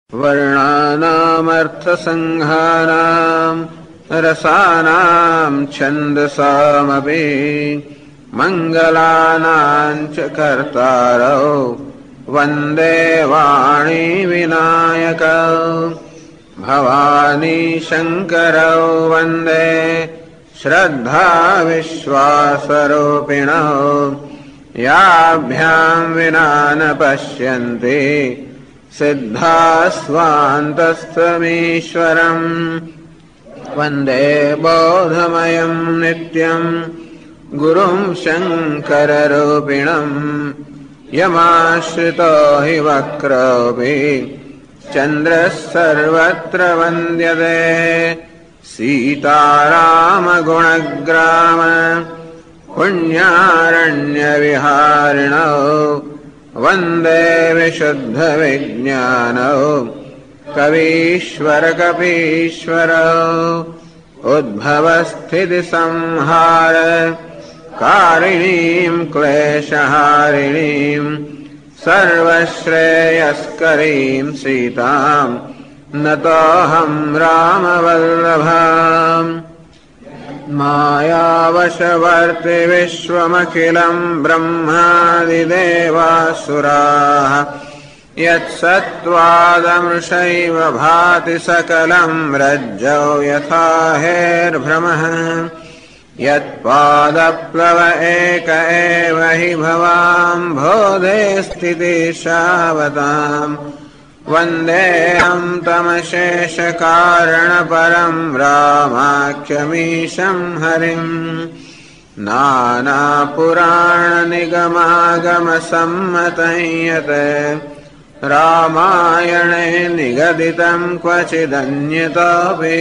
वर्णानामर्थसङ्घानाम् रसानाम् छन्दसामपि मङ्गलानाम् च कर्तारौ वन्दे वाणी विनायकौ भवानी शङ्करौ वन्दे श्रद्धा विश्वासरूपिणौ याभ्याम् विना न पश्यन्ति सिद्धास्वान्तस्थमीश्वरम् वन्दे बोधमयम् नित्यम् गुरुम् शङ्कररूपिणम् यमाश्रितो हि वक्रोऽपि चन्द्रः सर्वत्र वन्द्यते सीतारामगुणग्राम पुण्यारण्यविहारिणौ वन्दे विशुद्धविज्ञानौ कवीश्वरकपीश्वरौ उद्भवस्थितिसंहार कारिणीम् क्लेशहारिणीम् सर्वश्रेयस्करीम् सीताम् नतोऽहम् रामवल्लभाम् मायावशवर्ति विश्वमखिलम् ब्रह्मादिदेवासुराः यत्सत्त्वादमृषैव भाति सकलम् रज्जौ यथा हेर्भ्रमः यत्पादप्लव एक एव हि भवाम् बोधे स्थितिशावताम् वन्देऽहम् तमशेषकारणपरम् रामाख्यमीशम् हरिम् नानापुराणनिगमागमसम्मतं यत् रामायणे निगदितम् क्वचिदन्यतोऽपि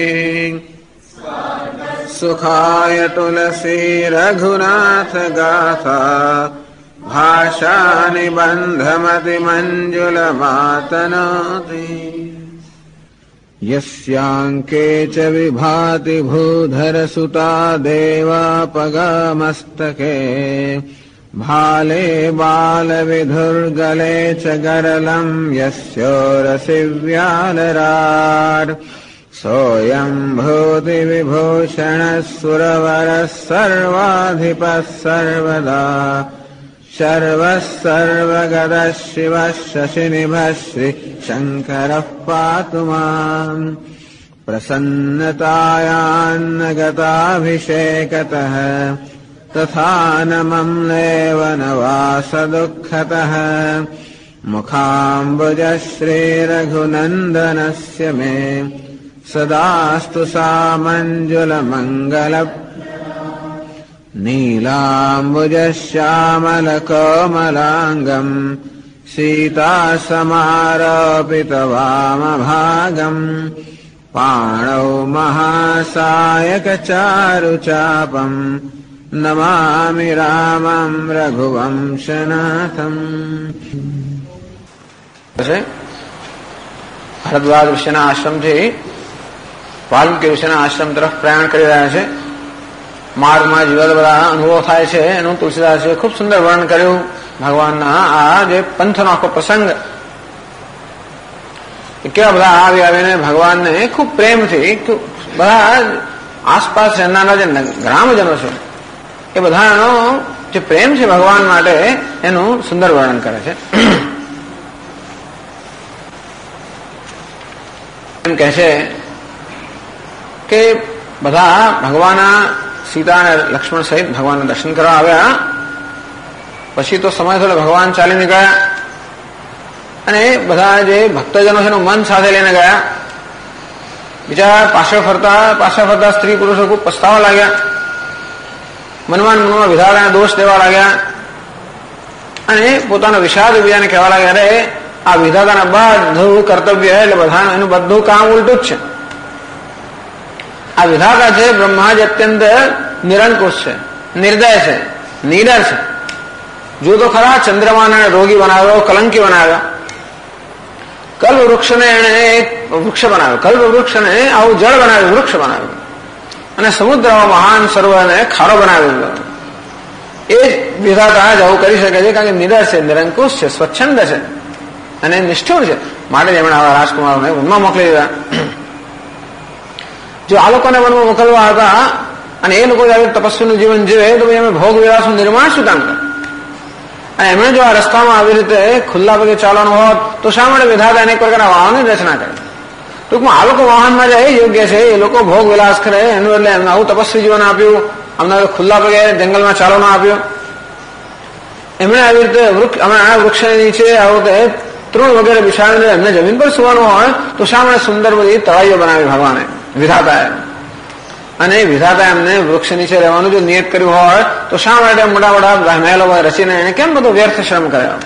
सुखाय तुलसी रघुनाथ गाथा भाषा निबन्धमतिमञ्जुलमातनोति यस्याङ्के च विभाति भूधरसुता देवापगामस्तके भाले बालविधुर्गले च गरलम् यस्योरसि व्यालराट् सोऽयम् भूतिविभूषणः सुरवरः सर्वाधिपः सर्वदा शर्वः सर्वगतः शिवः शशिनिभः श्रीशङ्करः पातु माम् प्रसन्नतायान्न गताभिषेकतः तथा न मम्लेव न वासदुःखतः मुखाम्बुजः श्रीरघुनन्दनस्य मे सदास्तु सामञ्जुलमङ्गल नीलाम्बुजश्यामलकोमलाङ्गम् सीतासमारोपितवामभागम् पाणौ महासायकचारुचापम् नमामि रामम् रघुवंशनाथम्। ભરદ્વાજ ઋષિના આશ્રમથી વાલ્મીકી ઋષિના આશ્રમ તરફ પ્રયાણ કરી રહ્યા છે. માર્ગમાં જુદા બધા અનુભવ થાય છે એનું તુલસીદાસે ખૂબ સુંદર વર્ણન કર્યું. ભગવાનના આ જે પંથનો આખો પ્રસંગ કેવા બધા આવી આવીને ભગવાનને ખૂબ પ્રેમથી બધા આસપાસ રહેનારા જે ગ્રામજનો છે એ બધાનો જે પ્રેમ છે ભગવાન માટે એનું સુંદર વર્ણન કરે છે. એમ કહે છે કે બધા ભગવાનના સીતા અને લક્ષ્મણ સહિત ભગવાનના દર્શન કરવા આવ્યા. પછી તો સમય થયો ભગવાન ચાલી નીકળ્યા અને બધા જે ભક્તજનો છે એનું મન સાથે લઈને ગયા. બીજા પાછળ ફરતા સ્ત્રી પુરુષો ખૂબ પસ્તાવા લાગ્યા. મનમાં વિધાતાને દોષ દેવા લાગ્યા અને પોતાનો વિષાદ બીજાને કહેવા લાગ્યા, અરે આ વિધાતાના બધું કર્તવ્ય એટલે બધાનું એનું બધું કામ ઉલટું જ છે. આ વિધાતા છે બ્રહ્મા જ અત્યંત નિરંકુશ છે, નિર્દય છે, નીડર છે. જો તો ખરા ચંદ્રમાને રોગી બનાવ્યો, કલંકી બનાવ્યો. કલ્પ વૃક્ષને એને એક વૃક્ષ બનાવ્યો, કલ્પ વૃક્ષને આવું જળ બનાવ્યું, વૃક્ષ બનાવ્યું અને સમુદ્રમાં મહાન સરોવરને ખારો બનાવ્યો. એ જ વિધાતા જ આવું કરી શકે છે કારણ કે નિડર છે, નિરંકુશ છે, સ્વચ્છંદ છે. અને નિષ્ઠુર છે, માટે જ એમણે આવા રાજકુમારોને વનમાં મોકલી દીધા. જો આ લોકોને વનમાં મોકલવા હતા અને એ લોકો આવી તપસ્વીનું જીવન જીવે તો એમણે ભોગ વિલાસનું નિર્માણ શું કામ કરે? અને એમણે જો આ રસ્તામાં આવી રીતે ખુલ્લા પગે ચાલવાનું હોત તો શા માટે વિધાતા અનેક પ્રકારના વાહનની રચના કરે? ટૂંકમાં આ લોકો વાહનમાં જાય એ યોગ્ય છે, એ લોકો ભોગ વિલાસ કરે એનું એટલે એમને આવું તપસ્વી જીવન આપ્યું, અમને ખુલ્લા પગે જંગલમાં ચાલવાનું આપ્યું. એમણે આવી રીતે વૃક્ષની નીચે આવું તૃણ વગેરે બિછાડીને એમને જમીન પર સુવાનું હોય તો શા માટે સુંદર બધી તળાઈઓ બનાવી ભગવાને, વિધાતાએ? અને વિધાતા એમને વૃક્ષ નીચે રહેવાનું જો નિયત કર્યું હોય તો શા માટે મોટા મોટા મહેલો રચીને એને કેમ બધો વ્યર્થ શ્રમ કર્યો?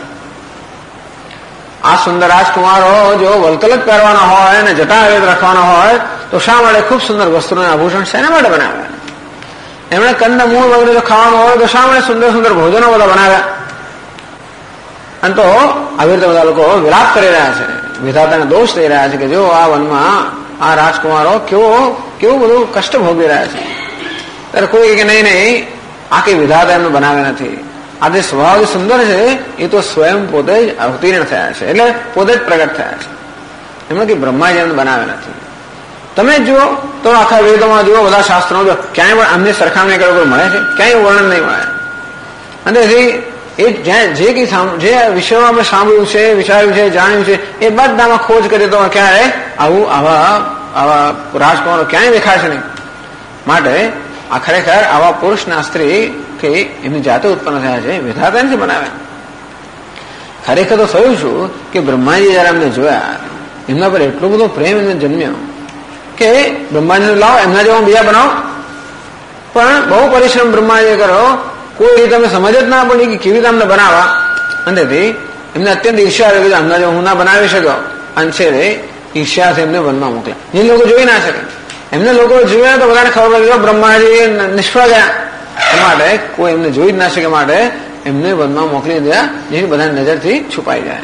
આ સુંદર રાજકુમારો જો વલકલક પહેરવાના હોય અને જટાવેદ રાખવાના હોય તો શા માટે ખૂબ સુંદર વસ્તુના આભૂષણ શેના માટે બનાવ્યા? એમણે કંદ મૂળ વગેરે જો ખાવાનું હોય તો શા માટે સુંદર સુંદર ભોજનો બધા બનાવ્યા? અને તો આવી રીતે બધા લોકો વિલાપ કરી રહ્યા છે, વિધાતાને દોષ દઈ રહ્યા છે કે જો આ વનમાં આ રાજકુમારો કેવું બધું કષ્ટ ભોગવી રહ્યા છે. ત્યારે કોઈ કે નહીં, આ કઈ વિધાતા એમને બનાવે નથી, આ જે સ્વભાવ સુંદર છે એ તો સ્વયં પોતે જ અવતીર્ણ થયા છે, એટલે પોતે જ પ્રગટ થયા છે. એમને કઈ બ્રહ્માજી એમને બનાવે નથી. તમે જુઓ તો આખા વેદોમાં જુઓ, બધા શાસ્ત્રો જો ક્યાંય પણ આમની સરખામણી કરો મળે છે? ક્યાંય વર્ણન નહીં મળે. અને એ જે વિષયો આપણે સાંભળ્યું છે, વિચાર્યું છે, જાણ્યું છે એ બધામાં ખોજ કરીએ તો ક્યારે આવા રાજકુમારો ક્યાંય દેખાય છે નહીં. માટે આ ખરેખર આવા પુરુષના સ્ત્રી કે એમની જાતે ઉત્પન્ન થયા છે, વિધાતા નથી બનાવ્યા. ખરેખર તો થયું શું કે બ્રહ્માજી જયારે એમને જોયા એમના પર એટલો બધો પ્રેમ એમને જન્મ્યો કે બ્રહ્માજીને લાવો એમના જેવા બીજા બનાવો. પણ બહુ પરિશ્રમ બ્રહ્માજીએ કરો, કોઈ રીતે અમે સમજ જ ના પડી કે કેવી રીતે અમને બનાવવા. અંતેથી એમને અત્યંત ઈર્ષ્યા આવી ગઈ, હમણાં જો હું ના બનાવી શક્યો. અંશેરે ઈર્ષ્યાથી એમને વનમાં મોકલ્યા, જે લોકો જોઈ ના શકે. એમને લોકો જોયા તો બધાને ખબર પડી કે બ્રહ્માજી નિષ્ફળ ગયા. એ માટે કોઈ એમને જોઈ જ ના શકે, માટે એમને વનમાં મોકલી દીધા જેથી બધાની નજરથી છુપાઈ જાય.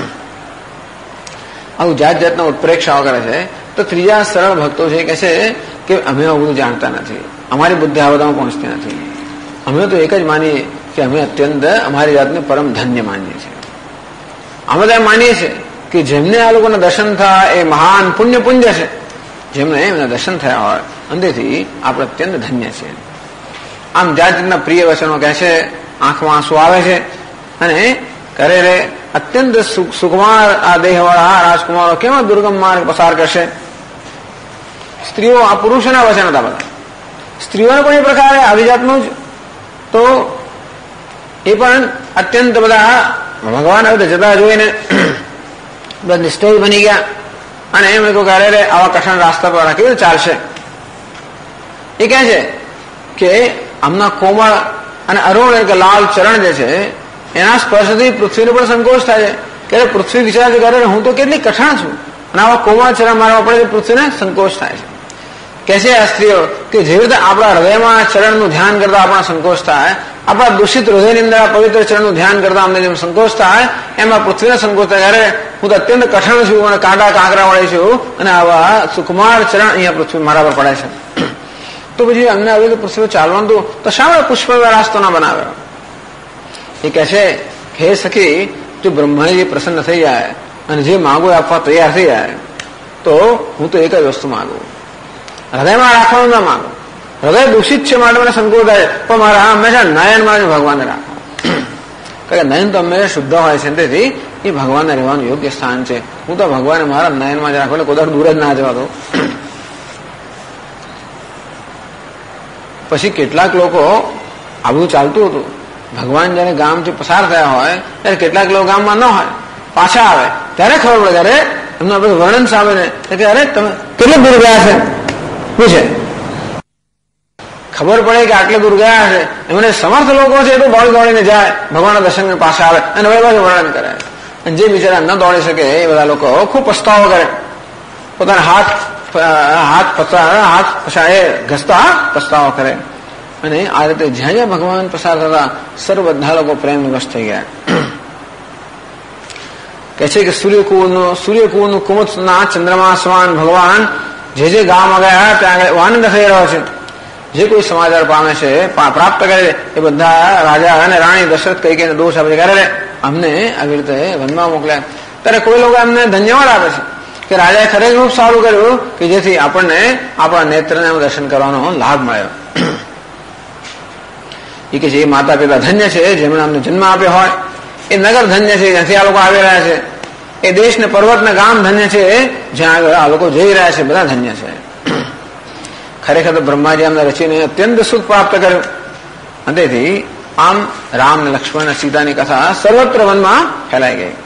આવું જાત જાતના ઉત્પ્રેક્ષાઓ કરે છે. તો ત્રીજા સરળ ભક્તો છે કહે છે કે અમે આવું બધું જાણતા નથી, અમારી બુદ્ધિ આ બધામાં પહોંચતી નથી. અમે તો એક જ માનીએ કે અમે અત્યંત અમારી જાતને પરમ ધન્ય માનીએ છીએ. અમે તો એમ માનીએ છીએ કે જેમને આ લોકોના દર્શન થયા એ મહાન પુણ્ય છે, જેમને એમના દર્શન થયા હોય અંતેથી આપણે અત્યંત ધન્ય છીએ. આમ જાત જાતના પ્રિય વચનો કહે છે, આંખમાં આંસુ આવે છે અને કરે રે અત્યંત સુકુમાર આ દેહવાળા રાજકુમારો કેવા દુર્ગમ માર્ગ પસાર કરશે. સ્ત્રીઓ આ પુરુષોના વચન હતા બધા. સ્ત્રીઓને પણ એ પ્રકારે આવી જાતનું જ તો એ પણ અત્યંત બધા ભગવાન હવે જતા જોઈને બધા નિષ્ઠોર બની ગયા અને એમ લોકો કહે રે આવા કઠણ રસ્તા પર કેવી રીતે ચાલશે. એ કહે છે કે આમના કોમળ અને અરુણ એક લાલ ચરણ જે છે એના સ્પર્શથી પૃથ્વીને પણ સંકોચ થાય છે કે પૃથ્વી વિચાર કરે હું તો કેટલી કઠણ છું અને આવા કોમળ ચરણ મારવા પડે પૃથ્વીને સંકોચ થાય છે. કે છે આ સ્ત્રીઓ કે જેવી રીતે આપણા હૃદયમાં ચરણનું ધ્યાન કરતા આપણા સંકોચ થાય, આપણા દૂષિત હૃદયની અંદર આ પવિત્ર ચરણનું ધ્યાન કરતા અમને જેમ સંકોચ થાય એમાં પૃથ્વીને સંકોચ થાય. અરે હું તો અત્યંત કઠણ છું અને કાંટા કાંકરા વાળી છું અને આવા સુકુમાર ચરણ અહીંયા પૃથ્વી મારા પર પડે છે. તો પછી અમને આવી રીતે પૃથ્વી ચાલવાનું તો શા માટે પુષ્પ રાસ્તો ના બનાવ્યો. એ કહે છે હે સખી, જો બ્રહ્માજી પ્રસન્ન થઈ જાય અને જે માગો આપવા તૈયાર થઈ જાય તો હું તો એક જ વસ્તુ માગું, હૃદયમાં રાખવાનું ના માંગો. હૃદય દૂષિત છે માટે મને સંકોચ થાય, પણ મારા હંમેશા નયનમાં ભગવાનને રાખો. કારણ કે નયન તો હંમેશા શુદ્ધ હોય છે, તેથી એ ભગવાનને રહેવાનું યોગ્ય સ્થાન છે. હું તો ભગવાનને મારા નયનમાં જ રાખું, એટલે કોઈ દૂર જ ના જવા દો. પછી કેટલાક લોકો આ બધું ચાલતું હતું, ભગવાન જયારે ગામથી પસાર થયા હોય ત્યારે કેટલાક લોકો ગામમાં ન હોય, પાછા આવે ત્યારે ખબર પડે ત્યારે એમનું આપણે વર્ણન સાંભળીને કે અરે તમે કેટલે દૂર ગયા છે પૂછે. ખબર પડે કે આટલે દૂર ગયા છે. એમને સમર્થ લોકો છે એ તો દોડીને જાય, ભગવાનના દર્શન પાછા આવે અને હવે પાછું વર્ણન કરે. અને જે બિચારા ન દોડી શકે એ બધા લોકો ખૂબ પસ્તાવો કરે, પોતાના હાથ ઘસતા પસ્તાવો કરે. અને આ રીતે જ્યાં જ્યાં ભગવાન પસાર થતા સર્વ બધા લોકો પ્રેમનું વશ થઈ ગયા. કહે છે કે સૂર્યકુળનું કુમુદના ચંદ્રમા સમાન ભગવાન જે ગામમાં ગયા ત્યાં આગળ આનંદ થઈ રહ્યો છે. જે કોઈ સમાચાર પામે છે પ્રાપ્ત કરે એ બધા રાજા અને રાણી દશરથ કઈ કઈને દોષ આપે કરે અમને આવી રીતે વનમાં મોકલ્યા. ત્યારે કોઈ લોકો એમને ધન્યવાદ આપે છે કે રાજાએ ખરેખર ખૂબ સારું કર્યું કે જેથી આપણને આપણા નેત્રને દર્શન કરવાનો લાભ મળ્યો. એ કે જે માતા પિતા ધન્ય છે, જેમણે અમને જન્મ આપ્યો હોય, એ નગર ધન્ય છે જ્યાંથી આ લોકો આવી રહ્યા છે, એ દેશ ને પર્વત ને ગામ ધન્ય છે જ્યાં આગળ આ લોકો જઈ રહ્યા છે, બધા ધન્ય છે. ખરેખર તો બ્રહ્માજી અમને રચીને અત્યંત સુખ પ્રાપ્ત કર્યું. અને તેથી આમ રામ લક્ષ્મણ અને સીતાની કથા સર્વત્ર વનમાં ફેલાઈ ગઈ.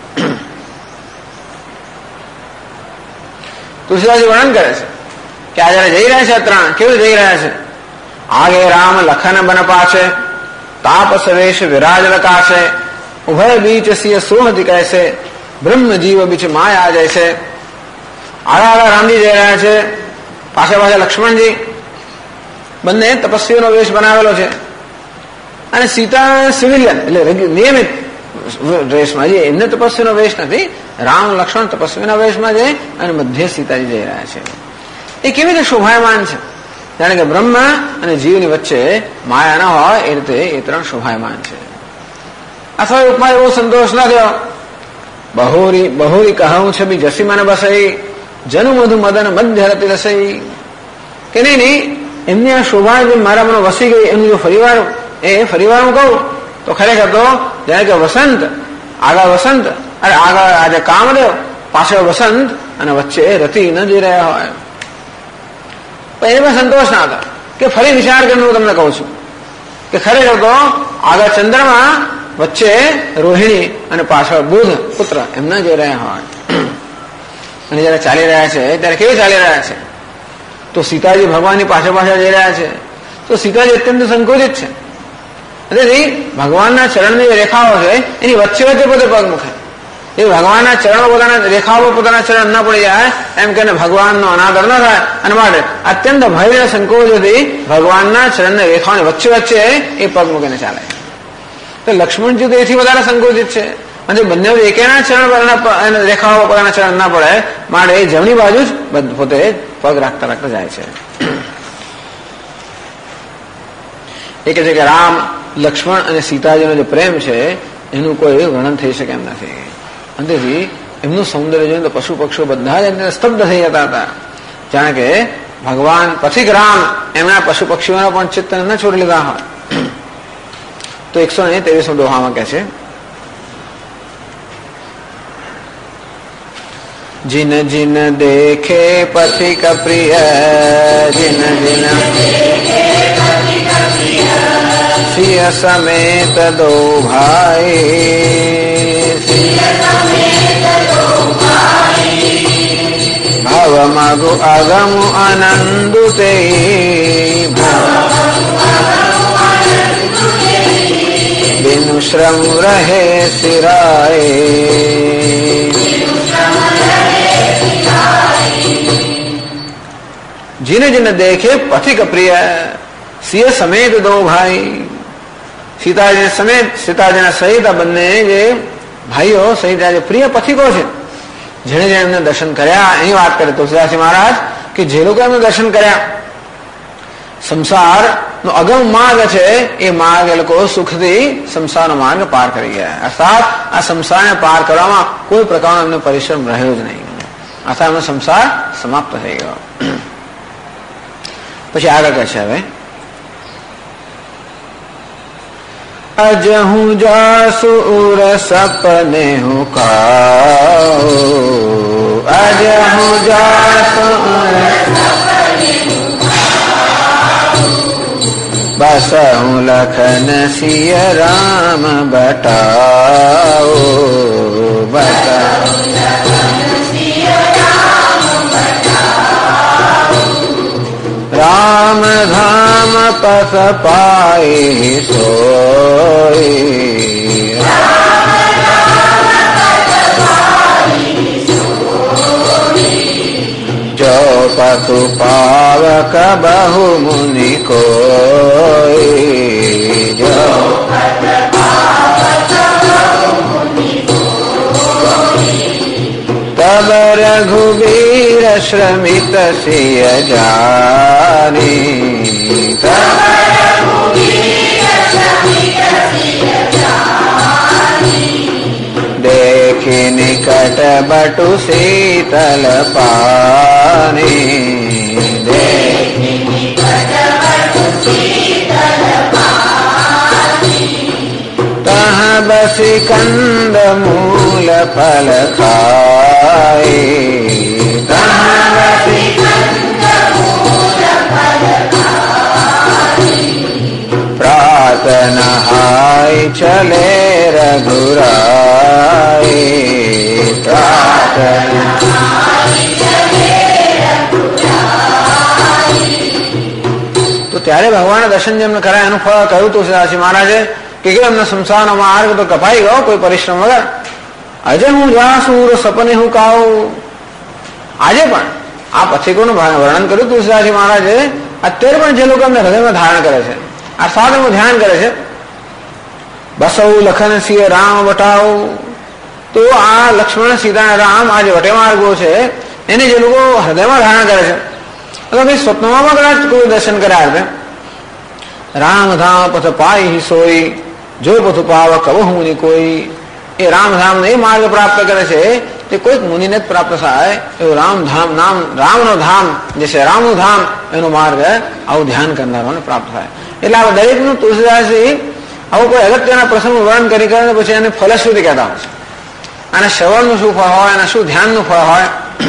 તુલસીદાસજી વર્ણન કરે છે કે આ જયારે જઈ રહ્યા છે ત્રણ, કેવું જઈ રહ્યા છે? આગે રામ લખન બન પાછે, તાપસ વેશ વિરાજ રકાશે, ઉભય બીચ સિય સોહદ કૈસે, બ્રહ્મ જીવ બીચ માયા જૈસે. આગળ આગળ રામજી જઈ રહ્યા છે, પાછળ પાછળ લક્ષ્મણજી, બંને તપસ્વીઓનો વેશ બનાવેલો છે. અને સીતા સિવિલિયન એટલે નિયમિત ડ્રેસમાં છે, એમને તપસ્વીનો વેશ નથી. રામ લક્ષ્મણ તપસ્વીના વેશમાં છે અને મધ્ય સીતાજી જઈ રહ્યા છે. એ કેવી રીતે શોભાયમાન છે? જાણે કે બ્રહ્મ અને જીવની વચ્ચે માયા ના હોય એ રીતે એ ત્રણ શોભાયમાન છે. અથવા ઉપમા એવો સંતોષ ના થયો. બહોરી બહોરી કહું છબી જસી મને બસઈ, જનુ મધુ મદન મધ્ય રતિ રસઈ. કે નહીં, એમની આ શોભા જે મારા મને વસી ગઈ, એનું જો ફરીવાર હું કહું તો ખરેખર તો જાણે કે વસંત, આગળ વસંત અને આગળ આજે કામદેવ, પાછળ વસંત અને વચ્ચે રતિ ન જઈ રહ્યા હોય. પણ એમાં સંતોષ ના હતા કે ફરી વિચાર કરીને હું તમને કહું છું કે ખરેખર તો આગળ ચંદ્રમા, વચ્ચે રોહિણી અને પાછળ બુધ પુત્ર એમના જઈ રહ્યા હોય. અને જયારે ચાલી રહ્યા છે ત્યારે કેવું ચાલી રહ્યા છે? તો સીતાજી ભગવાનની પાછળ પાછળ જઈ રહ્યા છે. તો સીતાજી અત્યંત સંકોચિત છે. તેથી ભગવાનના ચરણની જે રેખાઓ છે એની વચ્ચે વચ્ચે પોતે પગ મૂકે. એ ભગવાનના ચરણો પોતાના રેખાઓ પોતાના ચરણ ન પડી જાય એમ કે ભગવાનનો અનાદર ન થાય. અને માટે અત્યંત ભય સંકોચોથી ભગવાનના ચરણની રેખાઓની વચ્ચે વચ્ચે એ પગ મૂકીને ચાલે. તો લક્ષ્મણજી તો એથી વધારે સંકોચિત છે. અને બંને એકેના ચરણ રેખાઓ પોતાના ચરણ ના પડે માટે એ જમણી બાજુ જ પોતે પગ રાખતા રાખતા જાય છે. એ કહે છે કે રામ લક્ષ્મણ અને સીતાજીનો જે પ્રેમ છે એનું કોઈ વર્ણન થઈ શકે એમ નથી. અંતેથી એમનું સૌંદર્ય જોઈને તો પશુ પક્ષીઓ બધા જ એમને સ્તબ્ધ થઈ જતા હતા. જાણે કે ભગવાન પથિક રામ એમના પશુ પક્ષીઓના પણ ચિત્ત ન છોડી લીધા હોય. તો 123 દોહામાં કહે છે, जिन जिन देखे पथिक प्रिय, जिन जिन सिय समेत दो भाई, भव मगु अगम अनंदुते, बिनु श्रम रहे सिराए. जिन जिन देखे पथिक प्रिय, सिय समेत दो भाई. સીતાજી સમેત, સીતાજીના સહિત આ બંને જે ભાઈઓ સહિત જે પ્રિય પથિકો છે જેને જેને એમને દર્શન કર્યા એની વાત કરે તુલસીદાસજી મહારાજ કે જે લોકો એમને દર્શન કર્યા, સંસાર નો અગમ માર્ગ છે એ માર્ગ એ લોકો સુખથી સંસારનો માર્ગ પાર કરી ગયા. અર્થાત આ સંસારને પાર કરવામાં કોઈ પ્રકારનો એમને પરિશ્રમ રહ્યો જ નહીં. અર્થાત એમનો સંસાર સમાપ્ત થઈ ગયો. પછી આગળ કહે છે, હવે અજહું જાસુર સપને હું કાઉ, અજહું જાસુર બસહું લખન સિય રામ બટાઓ, બટાઓ राम धाम पथ पाए सोई, जो पथु पावक बहु मुनि कोई, जो तब रघुवीर श्रमित सिय जानी, देख देखी निकट बटु शीतल पानी, देखी निकट बटु शीतल पानी, तह बसी कंद मूल फल खाए, तह बसी कंद मूल फल खाए, प्रात नहाय चले रघुराए, प्रात नहाय चले रघुराए। तो त्यारे भगवान दर्शन जेमने कराया एनु फळ कह્યું તુલસીદાસજી મહારાજે કે એમના સંસારનો માર્ગ તો કપાઈ ગયો કોઈ પરિશ્રમ વગર। આજે હું જાસુર સપને હું કાઉ, આજે પણ આ પથિકોનું વર્ણન કર્યું તુલસીદાસજી મહારાજે। અત્યારે પણ જે લોકો એમને હૃદયમાં ધારણ કરે છે, આ સાધનું ધ્યાન કરે છે, બસૌ લખન સિંહ રામ વટાવ, તો આ લક્ષ્મણ સીતા રામ આ જે વટે માર્ગો છે એને જે લોકો હૃદયમાં ધારણ કરે છે, અથવા કઈ સ્વપ્નમાં પણ કદાચ કોઈ દર્શન કર્યા હશે, રામધામ પથ પાઈ સોઈ, જો પથુ પાવ કબહુ મુનિ કોઈ, એ રામધામ એ માર્ગ પ્રાપ્ત કરે છે તે કોઈક મુનિને જ પ્રાપ્ત થાય એવું રામધામ નામ, રામનો ધામ જે છે રામનું ધામ એનો માર્ગ આવું ધ્યાન કરનારોને પ્રાપ્ત થાય। એટલે આ દરેકનું તુલસીદાસજી આવું કોઈ અગત્યના પ્રસંગનું વર્ણન કરી કરે પછી એને ફલશ્રુતિ કહેતા હોય છે, અને શ્રવણનું શું ફળ હોય અને શું ધ્યાનનું ફળ હોય।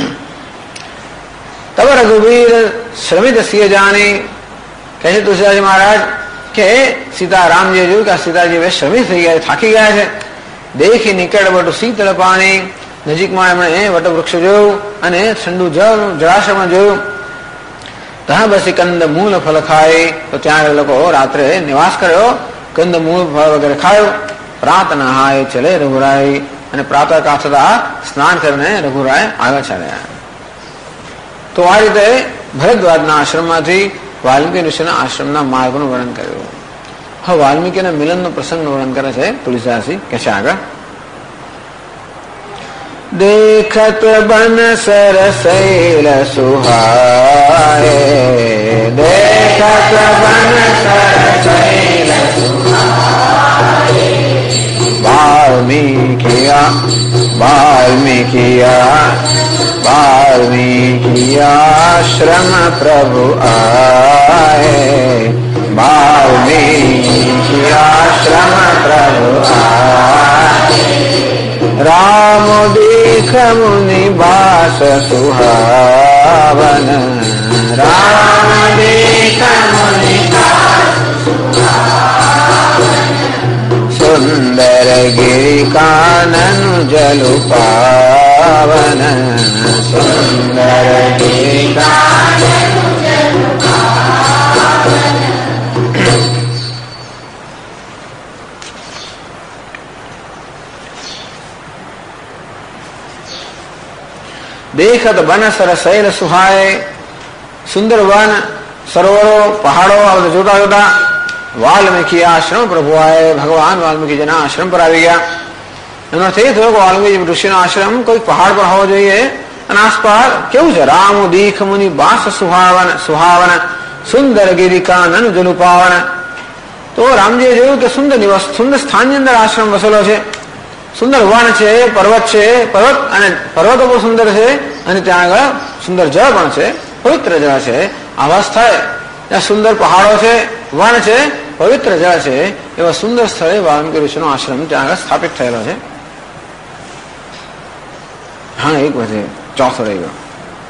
તબ રઘુવીર શ્રમિત સિંહ જાણી, કહે છે તુલસીદાસજી મહારાજ કે સીતારામજીએ જોયું કે આ સીતાજી હવે શ્રમિત થઈ ગયા, થાકી ગયા છે। દેખી નિકટ બટુ શીતળ પાણી, નજીકમાં એમણે વટવૃક્ષ જોયું અને ઠંડુ જળ જળાશયમાં જોયું। ત્યાં બસી કંદ મૂળ ફળ ખાય, તો ત્યાં એ લોકો રાત્રે નિવાસ કર્યો, કંદ મૂળ ફળ વગેરે ખાયું। પ્રાત નહાય ચલે રઘુરાય, અને પ્રાતઃકાળ થતા સ્નાન કરીને રઘુરાય આગળ ચાલ્યા। તો આ રીતે ભરદ્વાજના આશ્રમમાંથી વાલ્મીકી ઋષિના આશ્રમના માર્ગનું વર્ણન કર્યું। હવે વાલ્મીકીના મિલનનો પ્રસંગનું વર્ણન કરે છે તુલસીદાસજી, કે છે આગળ, देखत बन सरसैल सुहाए, देखत बन सरसैल सुहाए, वाल्मीकिया वाल्मीकिया वाल्मीकिया श्रम प्रभु आए, वाल्मीकिया श्रम प्रभु आए, राम देख मुनि बास सुहावन, राम देख मुनि बास सुहावन, सुंदर गिरि कानन जलु पावन, सुंदर गिरि कानन जलु पावन। देखत बन सरसैल सुहाए, सुंदर वन सरोवरो पहाड़ो आ બધું જોતા જોતા વાલ્મીકી આશ્રમ પ્રભુ આए, ભગવાન વાલ્મીકી જેના આશ્રમ પર આવી ગયા। એનો અર્થ એ થયો કે વાલ્મીકી ઋષિનો આશ્રમ કોઈ પહાડ પર હોવો જોઈએ, અને આસપાસ કેવું છે, રામ દીખ મુનિ બાસ સુહાવન સુહાવન, સુંદર ગિરી કાનન જલુ પાવન। તો રામજીએ જોયું કે સુંદર નિવાસ, સુંદર સ્થાનની અંદર આશ્રમ વસેલો છે, સુંદર વન છે, પર્વત છે, પર્વત અને પર્વતો પણ સુંદર છે, અને ત્યાં આગળ સુંદર જળ પણ છે, પવિત્ર જળ છે। આવા સ્થળે ત્યાં સુંદર પહાડો છે, વન છે, પવિત્ર જળ છે, એવા સુંદર સ્થળે વાલ્મીકી ઋષિનો આશ્રમ ત્યાં આગળ સ્થાપિત થયેલો છે। હા, એક વધે ચોથો રહી ગયો,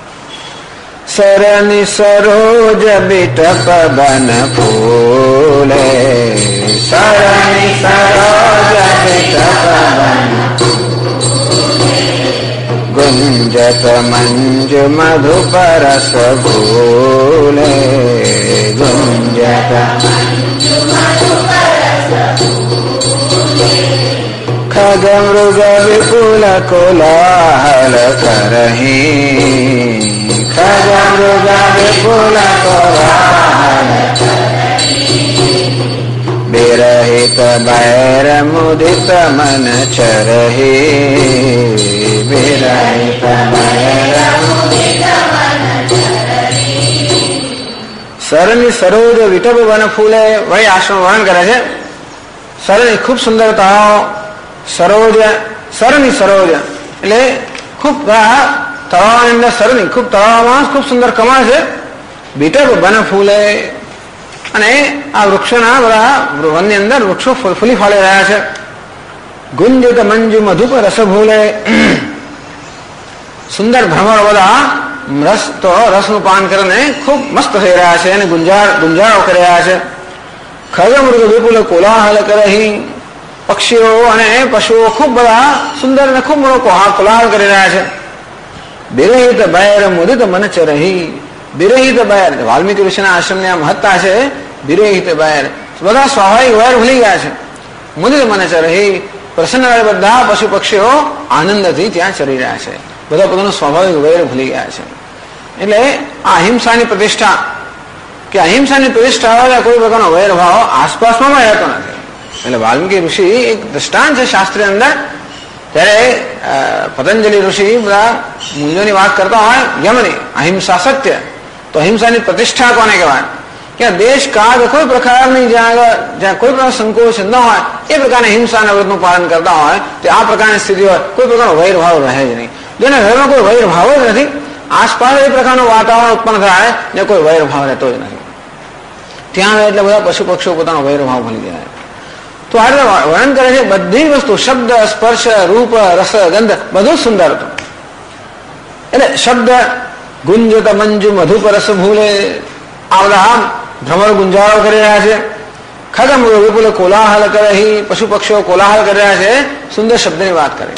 सरनि सरोज बिटप बन फूले, सरनि सरोज बिटप बन गुंजत मंजु मधु परस भूले, गुंजत मंजु मधु परस भूले, खग मृग विपुल कोलाहल करहीं, खग मृग विपुल कोलाहल करहीं, विरहित बैर मुदित मन चरहि, विरहित बैर मुदित मन चरहि। सरनि सरोज विटप वन फूले, वही आश्रम वर्णन करे છે। સરળ ખૂબ સુંદરતાઓ, સરોજ સરની સરોજ એટલે ખૂબ તળાવની અંદર સરની ખૂબ તળાવમાં ખૂબ સુંદર કમળ છે. બીટક બન ફૂલે અને આ વૃક્ષોના બધા વનની અંદર વૃક્ષો ફૂલી ફાળી રહ્યા છે. ગુંજિત મંજુ મધુપ રસ ભૂલે સુંદર ભ્રમર બધા રસનું પાન કરીને ખૂબ મસ્ત થઈ રહ્યા છે અને ગુંજારો કરી રહ્યા છે. ખગમૃગ વિપુલ કોલાહલ કરહી પક્ષીઓ અને પશુઓ ખૂબ બધા સુંદર અને ખૂબ મોટો કોલાહલ કરી રહ્યા છે. બિરહિત બૈર મુદિત મન ચરહી બિરહિત બૈર વાલ્મીકી ઋષિના આશ્રમની આ મહત્તા છે. બિરહિત બૈર બધા સ્વાભાવિક વૈર ભૂલી ગયા છે. મુદિત મન ચરહી પ્રસન્ન બધા પશુ પક્ષીઓ આનંદથી ત્યાં ચરી રહ્યા છે. બધા પોતાનું સ્વાભાવિક વૈર ભૂલી ગયા છે. એટલે આ અહિંસાની પ્રતિષ્ઠા કે અહિંસાની પ્રતિષ્ઠા હોય કોઈ પ્રકારનો વૈરભાવ આસપાસમાં રહેતો નથી. એટલે વાલ્મીકી ઋષિ એક દ્રષ્ટાંત છે શાસ્ત્રની અંદર. ત્યારે પતંજલિ ઋષિ બધા મૂલ્યોની વાત કરતા હોય યમની અહિંસા સત્ય તો અહિંસાની પ્રતિષ્ઠા કોને કહેવાય કે દેશ કાળ કોઈ પ્રકારની જ્યાં કોઈ પ્રકાર સંકોચ ન હોય એ પ્રકારની હિંસાના વ્રતનું પાલન કરતા હોય તો આ પ્રકારની સ્થિતિ હોય કોઈ પ્રકારનો વૈરભાવ રહે જ નહીં. જેને ઘરમાં કોઈ વૈરભાવ જ નથી આસપાસ એ પ્રકારનું વાતાવરણ ઉત્પન્ન થાય ને કોઈ વૈરભાવ રહેતો જ નથી. ત્યાં એટલે બધા પશુ પક્ષીઓ પોતાનો વૈરભાવ ભૂલી જાય. તો આ વર્ણન કરે છે બધી વસ્તુ શબ્દ સ્પર્શ રૂપ રસ ગંધ બધું સુંદર હતું. એટલે શબ્દ ગુંજત મંજુ મધુપ રસ ભૂલે આ બધા ભ્રમર ગુંજારો કરી રહ્યા છે. ખગમ વિપુલ કોલાહલ કરે પશુ પક્ષીઓ કોલાહલ કરી રહ્યા છે. સુંદર શબ્દની વાત કરે.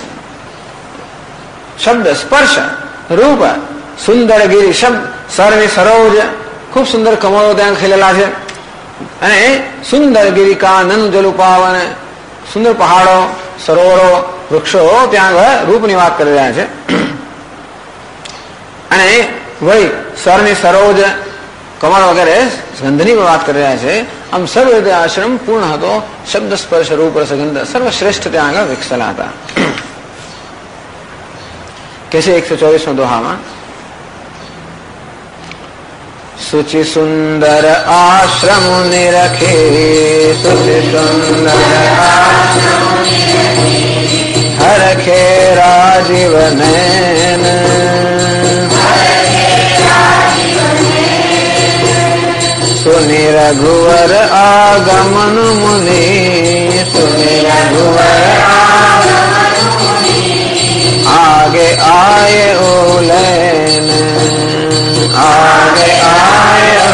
શબ્દ સ્પર્શ રૂપ સુંદર ગીરી શબ્દ સરની સરોજ ખૂબ સુંદર કમળો ત્યાં ખીલેલા છે. અને સુંદર ગિરિકા નંદ જલુ પાવન સુંદર પહાડો સરોવરો વૃક્ષો ત્યાં રૂપની વાત કરી રહ્યા છે. અને વળી સરની સરોજ કમળ વગેરે ગંધની વાત કરી રહ્યા છે. આમ સર્વ રીતે આશ્રમ પૂર્ણ હતો. શબ્દ સ્પર્શ રૂપ રસગંધ સર્વશ્રેષ્ઠ ત્યાં આગળ વિકસેલા હતા. કે છે 124 દોહામાં સુચિ સુંદર આશ્રમ નિરખે સુચિ સુંદર હરખે રાજીવ નયન સુનિ રઘુવર આગમન મુનિ સુનિ રઘુવર આગે આય ઓલેન આગે આય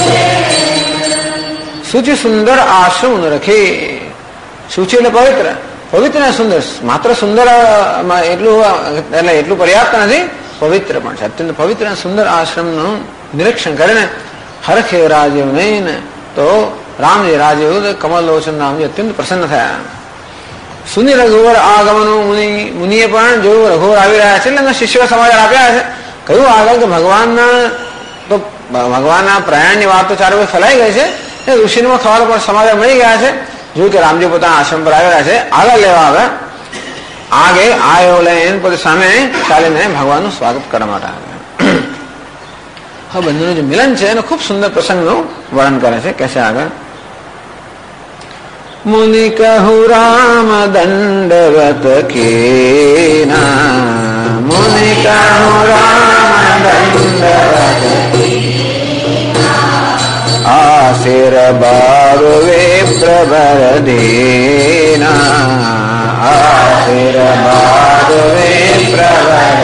સુચિ સુંદર આશ્રમ રખે. સુચિ એટલે પવિત્ર પવિત્ર ને સુંદર માત્ર સુંદર એટલું પર્યાપ્ત નથી પવિત્ર પણ છે. અત્યંત પવિત્ર અને સુંદર આશ્રમનું નિરીક્ષણ કરીને હરખે રાજીવ નહીં તો રામજી રાજીવ કમલલોચન રામજી અત્યંત પ્રસન્ન થયા. સુનિ રઘુવર આગમનો મુનિએ પણ જોયું રઘુવર આવી રહ્યા છે. એટલે શિષ્યો સમાચાર આપ્યા છે. કહ્યું આગળ કે ભગવાનના પ્રયાણની વાત તો ચારે ફેલાઈ ગઈ છે. એ ઋષિમાં ખબર પર સમાચાર મળી ગયા છે. જોયું કે રામજી પોતાના આશ્રમ પર આવેલા છે. આગળ લેવા આવે આગે આયો લઈને પોતે સામે ચાલીને ભગવાનનું સ્વાગત કરવા માટે આવે. હવે બંનેનું જે મિલન છે એનો ખૂબ સુંદર પ્રસંગનું વર્ણન કરે છે. કે છે આગળ મુનિ કહુ રામ દંડવત કેના મુનિ કહુ રામ દંડવત આશિર બારવે પ્રભર દેના આશિર બારવે પ્રભર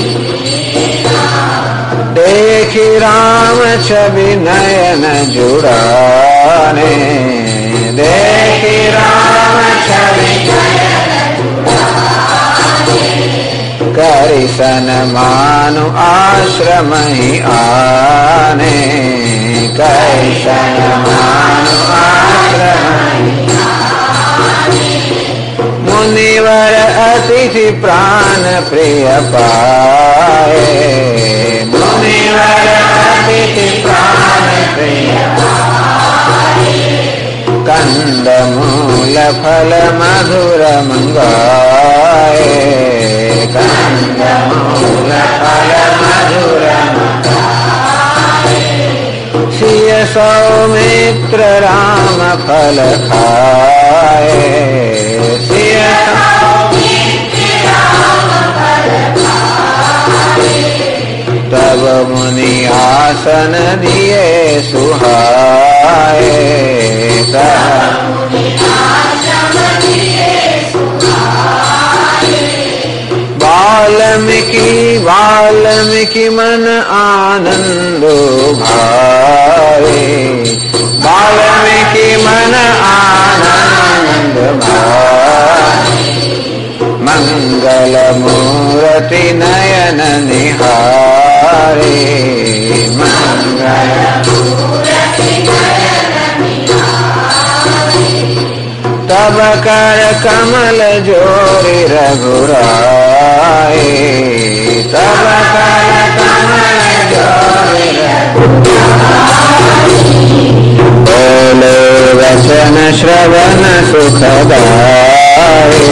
દેખી રામ છબી નયન જુડાને દેખી રામ છબી કરી સન્માનુ આશ્રમ આને કરી સન્માનુ આશ્રમ મુનિવર અતિથિ પ્રાણ પ્રિય પાએ મુનિવર અતિથિ પ્રાણ પ્રિય કંદ મૂલ ફલ મધુર મંગાએ કંદ મૂલ ફલ મધુર સિય સૌમિત્ર રામ ફલ ખાએ સિય સૌમિત્ર तब मुनि आसन दिए सुहाए। वाल्मीकि मन आनंद भाए। वाल्मीकि मन आनंद भाए। मंगल मूर्ति नयन निहारे। मंगल तब कर कमल जोरि रघुराए। तब कर कमल जोरि रघुराए। बोले वचन श्रवण सुखदाए।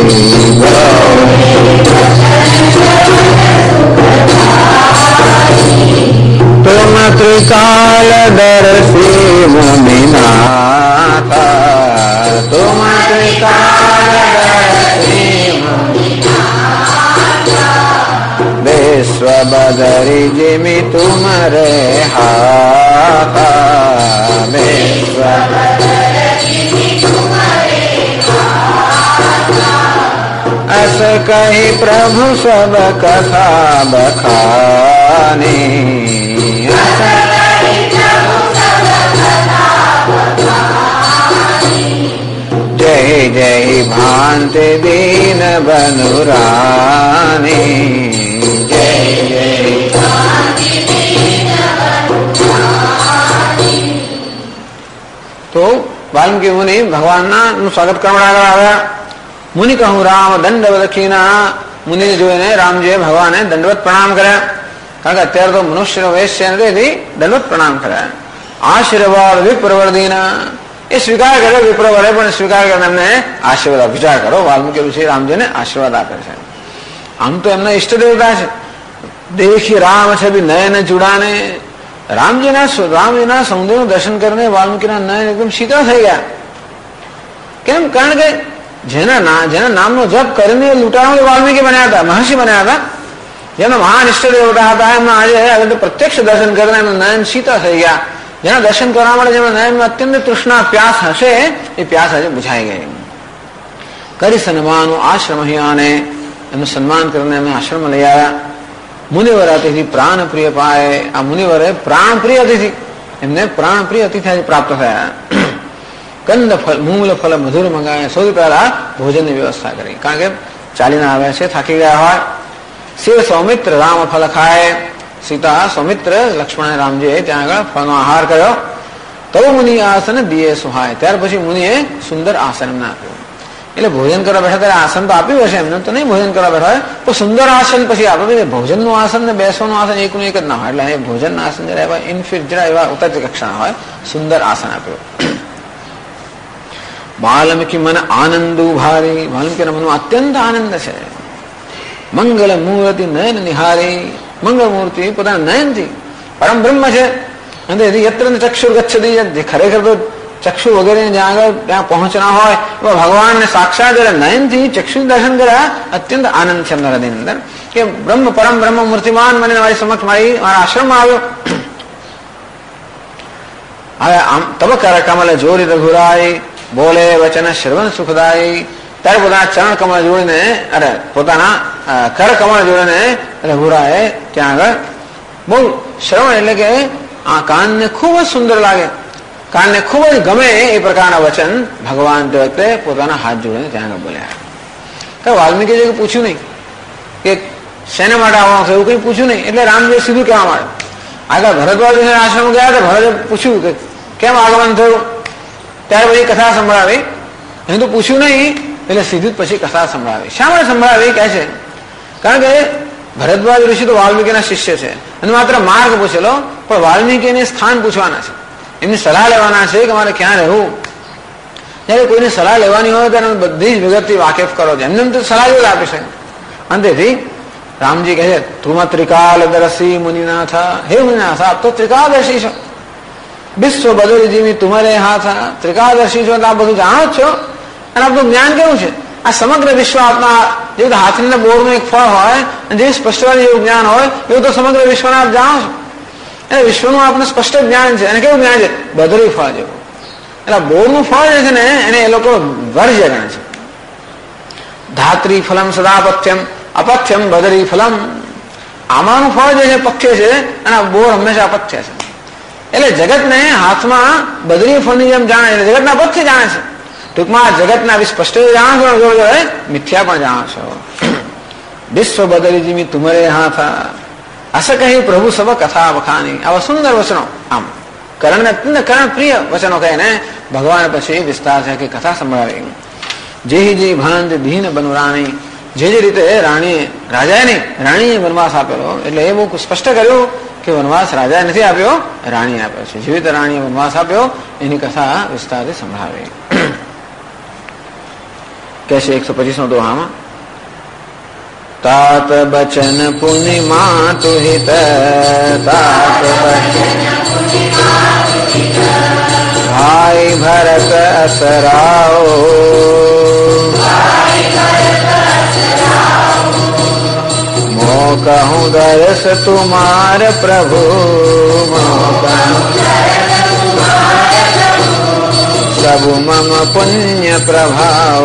तुम त्रिकालदर्शी मुनिनाथा। तुम त्रिकालदर्शी मुनिनाथा। विश्व बदरी जिमि तुम्हारे हाथा। विश्व अस कही प्रभु सब कथा बखानी। जय जय भांति दीन बनुरानी। जय जय तो वाल्मीकि मुनि भगवान ना स्वागत કરવા આવ્યા। मुनि कहूँ राम दंडवत खीना। मुनि जो है रामजी भगवान दंडवत प्रणाम કર્યા। કારણ કે અત્યારે તો મનુષ્યનો વેશ છે નથી દંડવત પ્રણામ કર્યા। આશીર્વાદ વિપ્રવર્ધીના એ સ્વીકાર કર્યો। વિપ્રવરે પણ સ્વીકાર કરીને એમને આશીર્વાદ વિચાર કરો। વાલ્મીકિ ઋષિ રામજીને આશીર્વાદ આપે છે। આમ તો એમના ઈષ્ટ દેવતા છે। દેખી રામ છબી નયન જુડાને। રામજીના સૌંદર્યનું દર્શન કરીને વાલ્મીકિના નયન એકદમ શીતળ થઈ ગયા। કેમ? કારણ કે જેના નામનો જપ કરીને લૂંટારો વાલ્મીકિ બન્યા હતા, મહર્ષિ બન્યા હતા, જેના મહાન ઈષ્ટ દેવતા હતા। એમના આજે પ્રત્યક્ષ દર્શન કરીને એમના નયન શીતળ થઈ ગયા। જેના દર્શન કરવા માટે જેમના નયનમાં અત્યંત તૃષ્ણા પ્યાસ હશે એ પ્યાસ આજે બુઝાઈ ગઈ। કરી સન્માનું આશ્રમ અહીંયાને એમનું સન્માન કરીને એમને આશ્રમ લઈ આવ્યા। મુનિવર અતિથિ પ્રાણ પ્રિય પાય। આ મુનિવરે પ્રાણ પ્રિય અતિથિ એમને પ્રાણ પ્રિય અતિથિ આજે પ્રાપ્ત થયા। કંદ ફલ મૂળ ફલ મધુર મંગાવે। સૌથી પહેલા ભોજનની વ્યવસ્થા કરી। કારણ કે ચાલીને આવ્યા છે, થાકી ગયા હોય। શિવ સૌમિત્ર રામ ફલ ખાય। સીતા સૌમિત્ર લક્ષ્મણ રામજીએ ત્યાં આગળ ફળનો આહાર કર્યો। તો મુનિ આસન દિયે સુહાય। ત્યાર પછી મુનિએ સુંદર આસન એમને આપ્યું। એટલે ભોજન કરવા બેઠા ત્યારે આસન તો આપ્યું હશે, એમને તો નહીં ભોજન કરવા બેઠા હોય તો સુંદર આસન પછી આપ્યું। ભોજનનું આસન ને બેસવાનું આસન એકનું એક જ ના હોય। એટલે એ ભોજનના આસન જરા એવા ઇન્ફિટ જરા એવા ઉત્તર કક્ષાના હોય। સુંદર આસન આપ્યું। વાલ્મીકि मन आनंदु भारी। वाल्मीकि मનમાં અત્યંત આનંદ છે। મંગલ મૂર્તિ નયન નિહારી। મંગળ મૂર્તિ પોતાના નયનથી પરમ બ્રહ્મ છે। અને યત્ર ચક્ષુર ગચ્છતિ, જે ખરેખર તો ચક્ષુ વગેરે જ્યાં આગળ ત્યાં પહોંચના હોય એવા ભગવાનને સાક્ષાત નયનથી ચક્ષુ દર્શન કર્યા। અત્યંત આનંદ છે એમના હૃદયની અંદર કે બ્રહ્મ પરમ બ્રહ્મ મૂર્તિમાન મને મારી સમક્ષ મારા આશ્રમમાં આવ્યો। હવે આમ તબ કર કમલ જોરી રઘુરાય। બોલે વચન શ્રવણ સુખદાય। ત્યારે પોતાના ચરણ કમળ જોડીને પોતાના કર કમળ જોડીને રઘુરાએ ત્યાં આગળ બહુ શ્રવણ એટલે કે આ કાનને ખૂબ જ સુંદર લાગે, કાનને ખૂબ જ ગમે એ પ્રકારના વચન ભગવાન તે વખતે પોતાના હાથ જોડીને ત્યાં આગળ બોલ્યા। કે વાલ્મીકીજીએ પૂછ્યું નહીં કે શેના માટે આવવાનું છે, એવું કંઈ પૂછ્યું નહીં। એટલે રામજીએ સીધું કહેવા માંડ્યું। આગળ ભરદ્વાજ આશ્રમ ગયા તો ભરતે પૂછ્યું કે કેમ આગમન થયું। ત્યાર પછી કથા સંભળાવી। એને તો પૂછ્યું નહીં એટલે સીધું જ પછી કથા સંભળાવી। શા માટે સંભળાવી કહે છે? કારણ કે ભરદ્વાજ ઋષિ તો વાલ્મીકીના શિષ્ય છે અને માત્ર માર્ગ પૂછેલો, પણ વાલ્મીકીને સ્થાન પૂછવાના છે, એમની સલાહ લેવાના છે કે મારે ક્યાં રહેવું। જ્યારે કોઈની સલાહ લેવાની હોય ત્યારે બધી જ વિગતથી વાકેફ કરો છો। એમને તો સલાહ જ આપી છે। અંતેથી રામજી કહે છે તુમ ત્રિકાલદર્શી મુનિનાથ। હે મુનિનાથ, આપ તો ત્રિકાલદર્શી છો। વિશ્વ બદરી જીવી તુમારે હાથ। ત્રિકાલદર્શી છો તો આપ બધું જાણો જ છો અને આપનું જ્ઞાન કેવું છે આ સમગ્ર વિશ્વ આપના જેવું હાથીના બોરનું એક ફળ હોય અને જે સ્પષ્ટવાદી જેવું જ્ઞાન હોય એવું તો સમગ્ર વિશ્વને આપ જાણો છો. એટલે વિશ્વનું આપને સ્પષ્ટ જ્ઞાન છે. અને કેવું જ્ઞાન છે? બદરી ફળ જેવું. એટલે બોરનું ફળ જે છે ને એને એ લોકો વર્જ્ય ગણે છે. ધાત્રી ફલમ સદા પથ્યમ અપથ્યમ બદરી ફલમ. આમાનું ફળ જે છે પથ્ય છે અને આ બોર હંમેશા અપથ્ય છે. એટલે જગતને હાથમાં બદરી ફળની જેમ જાણે એટલે જગતના પથ્ય જાણે છે. ટૂંકમાં જગતના સ્પષ્ટ જાણો છો, મિથ્યા પણ જાણો છો. વિશ્વ બદરીજી તુમરે હાથ અસ કહી પ્રભુ સબ કથા વખાની. આવા સુંદર વચનો, આમ કરણ કરણ પ્રિય વચનો કહીને ભગવાન પછી વિસ્તાર છે કે કથા સંભળાવી. જેહી ભાંજ દીન બનુરાણી. જે રીતે રાણીએ વનવાસ આપેલો એટલે એ બહુ સ્પષ્ટ કર્યું કે વનવાસ રાજાએ નથી આપ્યો, રાણીએ આપ્યો છે. જેવી રીતે રાણીએ વનવાસ આપ્યો એની કથા વિસ્તારથી સંભળાવી. कैसे 125 दोहामा तात बचन पुनि मातु हित तात भाई भरत असराओ मो कहूँ दर्श तुम्हार प्रभु सब मम पुण्य प्रभाव.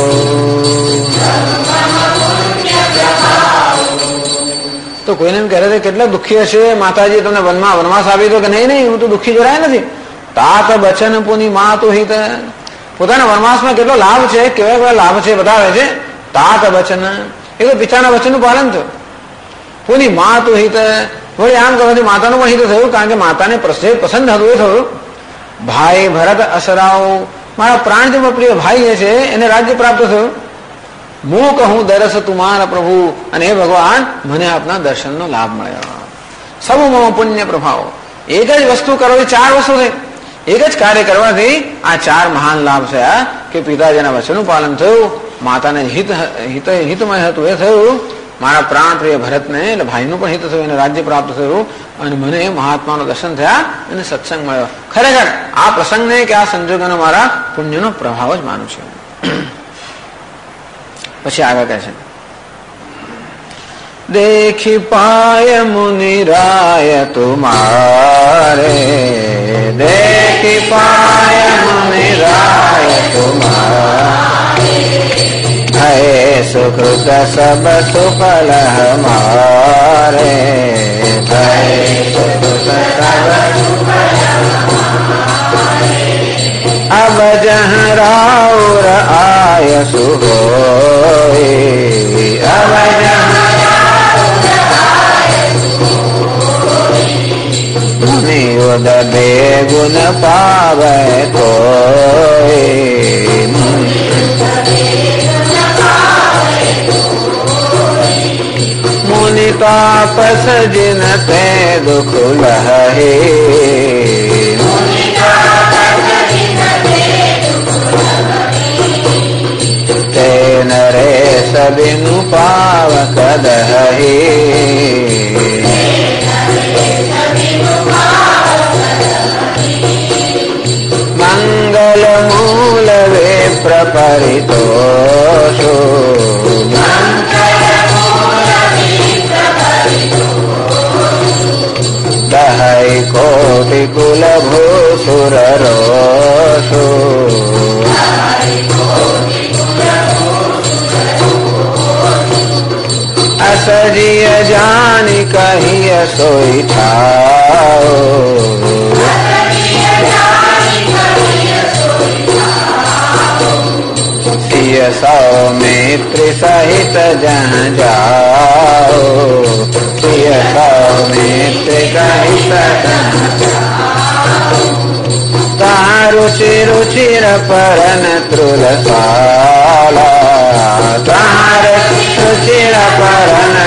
તો કોઈને એમ કહેતા કેટલા દુઃખી હશે માતાજી તમને વનવાસ આપી દો કે નહીં હું તો દુઃખી જરાય નથી. તાત બચન પુની મા તો હિત. પોતાના વનવાસમાં કેટલો લાભ છે, કેવા લાભ છે બતાવે છે. તાત બચન એ તો પિતાના વચનનું પાલન થયું. પુની મા તો હિત. વળી આમ કરવાથી માતાનું પણ હિત થયું, કારણ કે માતાને પસંદ હતું એ થયું. ભાઈ ભરત અસરાઓ. મારા પ્રાણથી પ્રિય ભાઈ જે છે એને રાજ્ય પ્રાપ્ત થયું. હું કહું દરસ તુમારા પ્રભુ. અને હે ભગવાન મને આપના દર્શનનો લાભ મળ્યો. સબ મમ પુણ્ય પ્રભાવ. એક જ વસ્તુ કરવાથી 4 વસ્તુ થઈ. એક જ કાર્ય કરવાથી આ 4 મહાન લાભ થયા કે પિતાજીના વચનનું પાલન થયું, માતાને હિતમય હતું એ થયું, મારા પ્રાણ પ્રિય ભરતને એટલે ભાઈનું પણ હિત થયું, એને રાજ્ય પ્રાપ્ત થયું, અને મને મહાત્માનું દર્શન થયા અને સત્સંગ મળ્યો. ખરેખર આ પ્રસંગને કે આ સંજોગોનો મારા પુણ્યનો પ્રભાવ જ માનું છું. પછી આગળ કહે છે દેખી પાય મુનિરાય તુમારે દેખી પાય મુનિરાય તુમારે ભય સુકૃત સબ સુફલ હમારે ભય સુકૃત સબ अब जहाँ राउर आय सुहोई अब नियुद बेगुन पावे कोई मुनि तापस जिन ते दुख लहे नरेश बिनु पावक दही मंगल मूल वे प्रपरितोषो दहै कोटि कुल भूसुर रोषो असजिय जानी कहिय सोई ठाओ सिय सौमित्र सहित जहाँ जाओ सिय सौमित्र सहित रुचि रुचिर परन त्रुलसाला रुचिर परन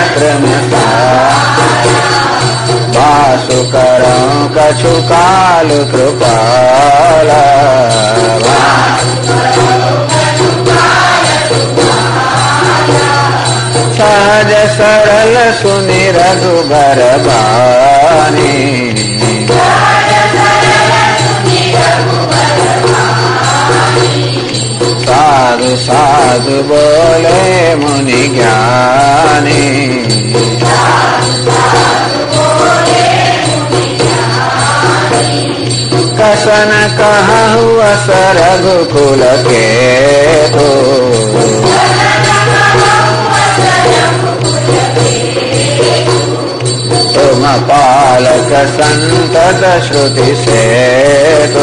वासु करो कछु काल कृपाला सहज सरल सुनि रघुबर बानी साधु साधु साधु बोले मुनि ज्ञानी, कसन कहु अस रघुकुल के तो, तुम पालक संतत श्रुति से तो।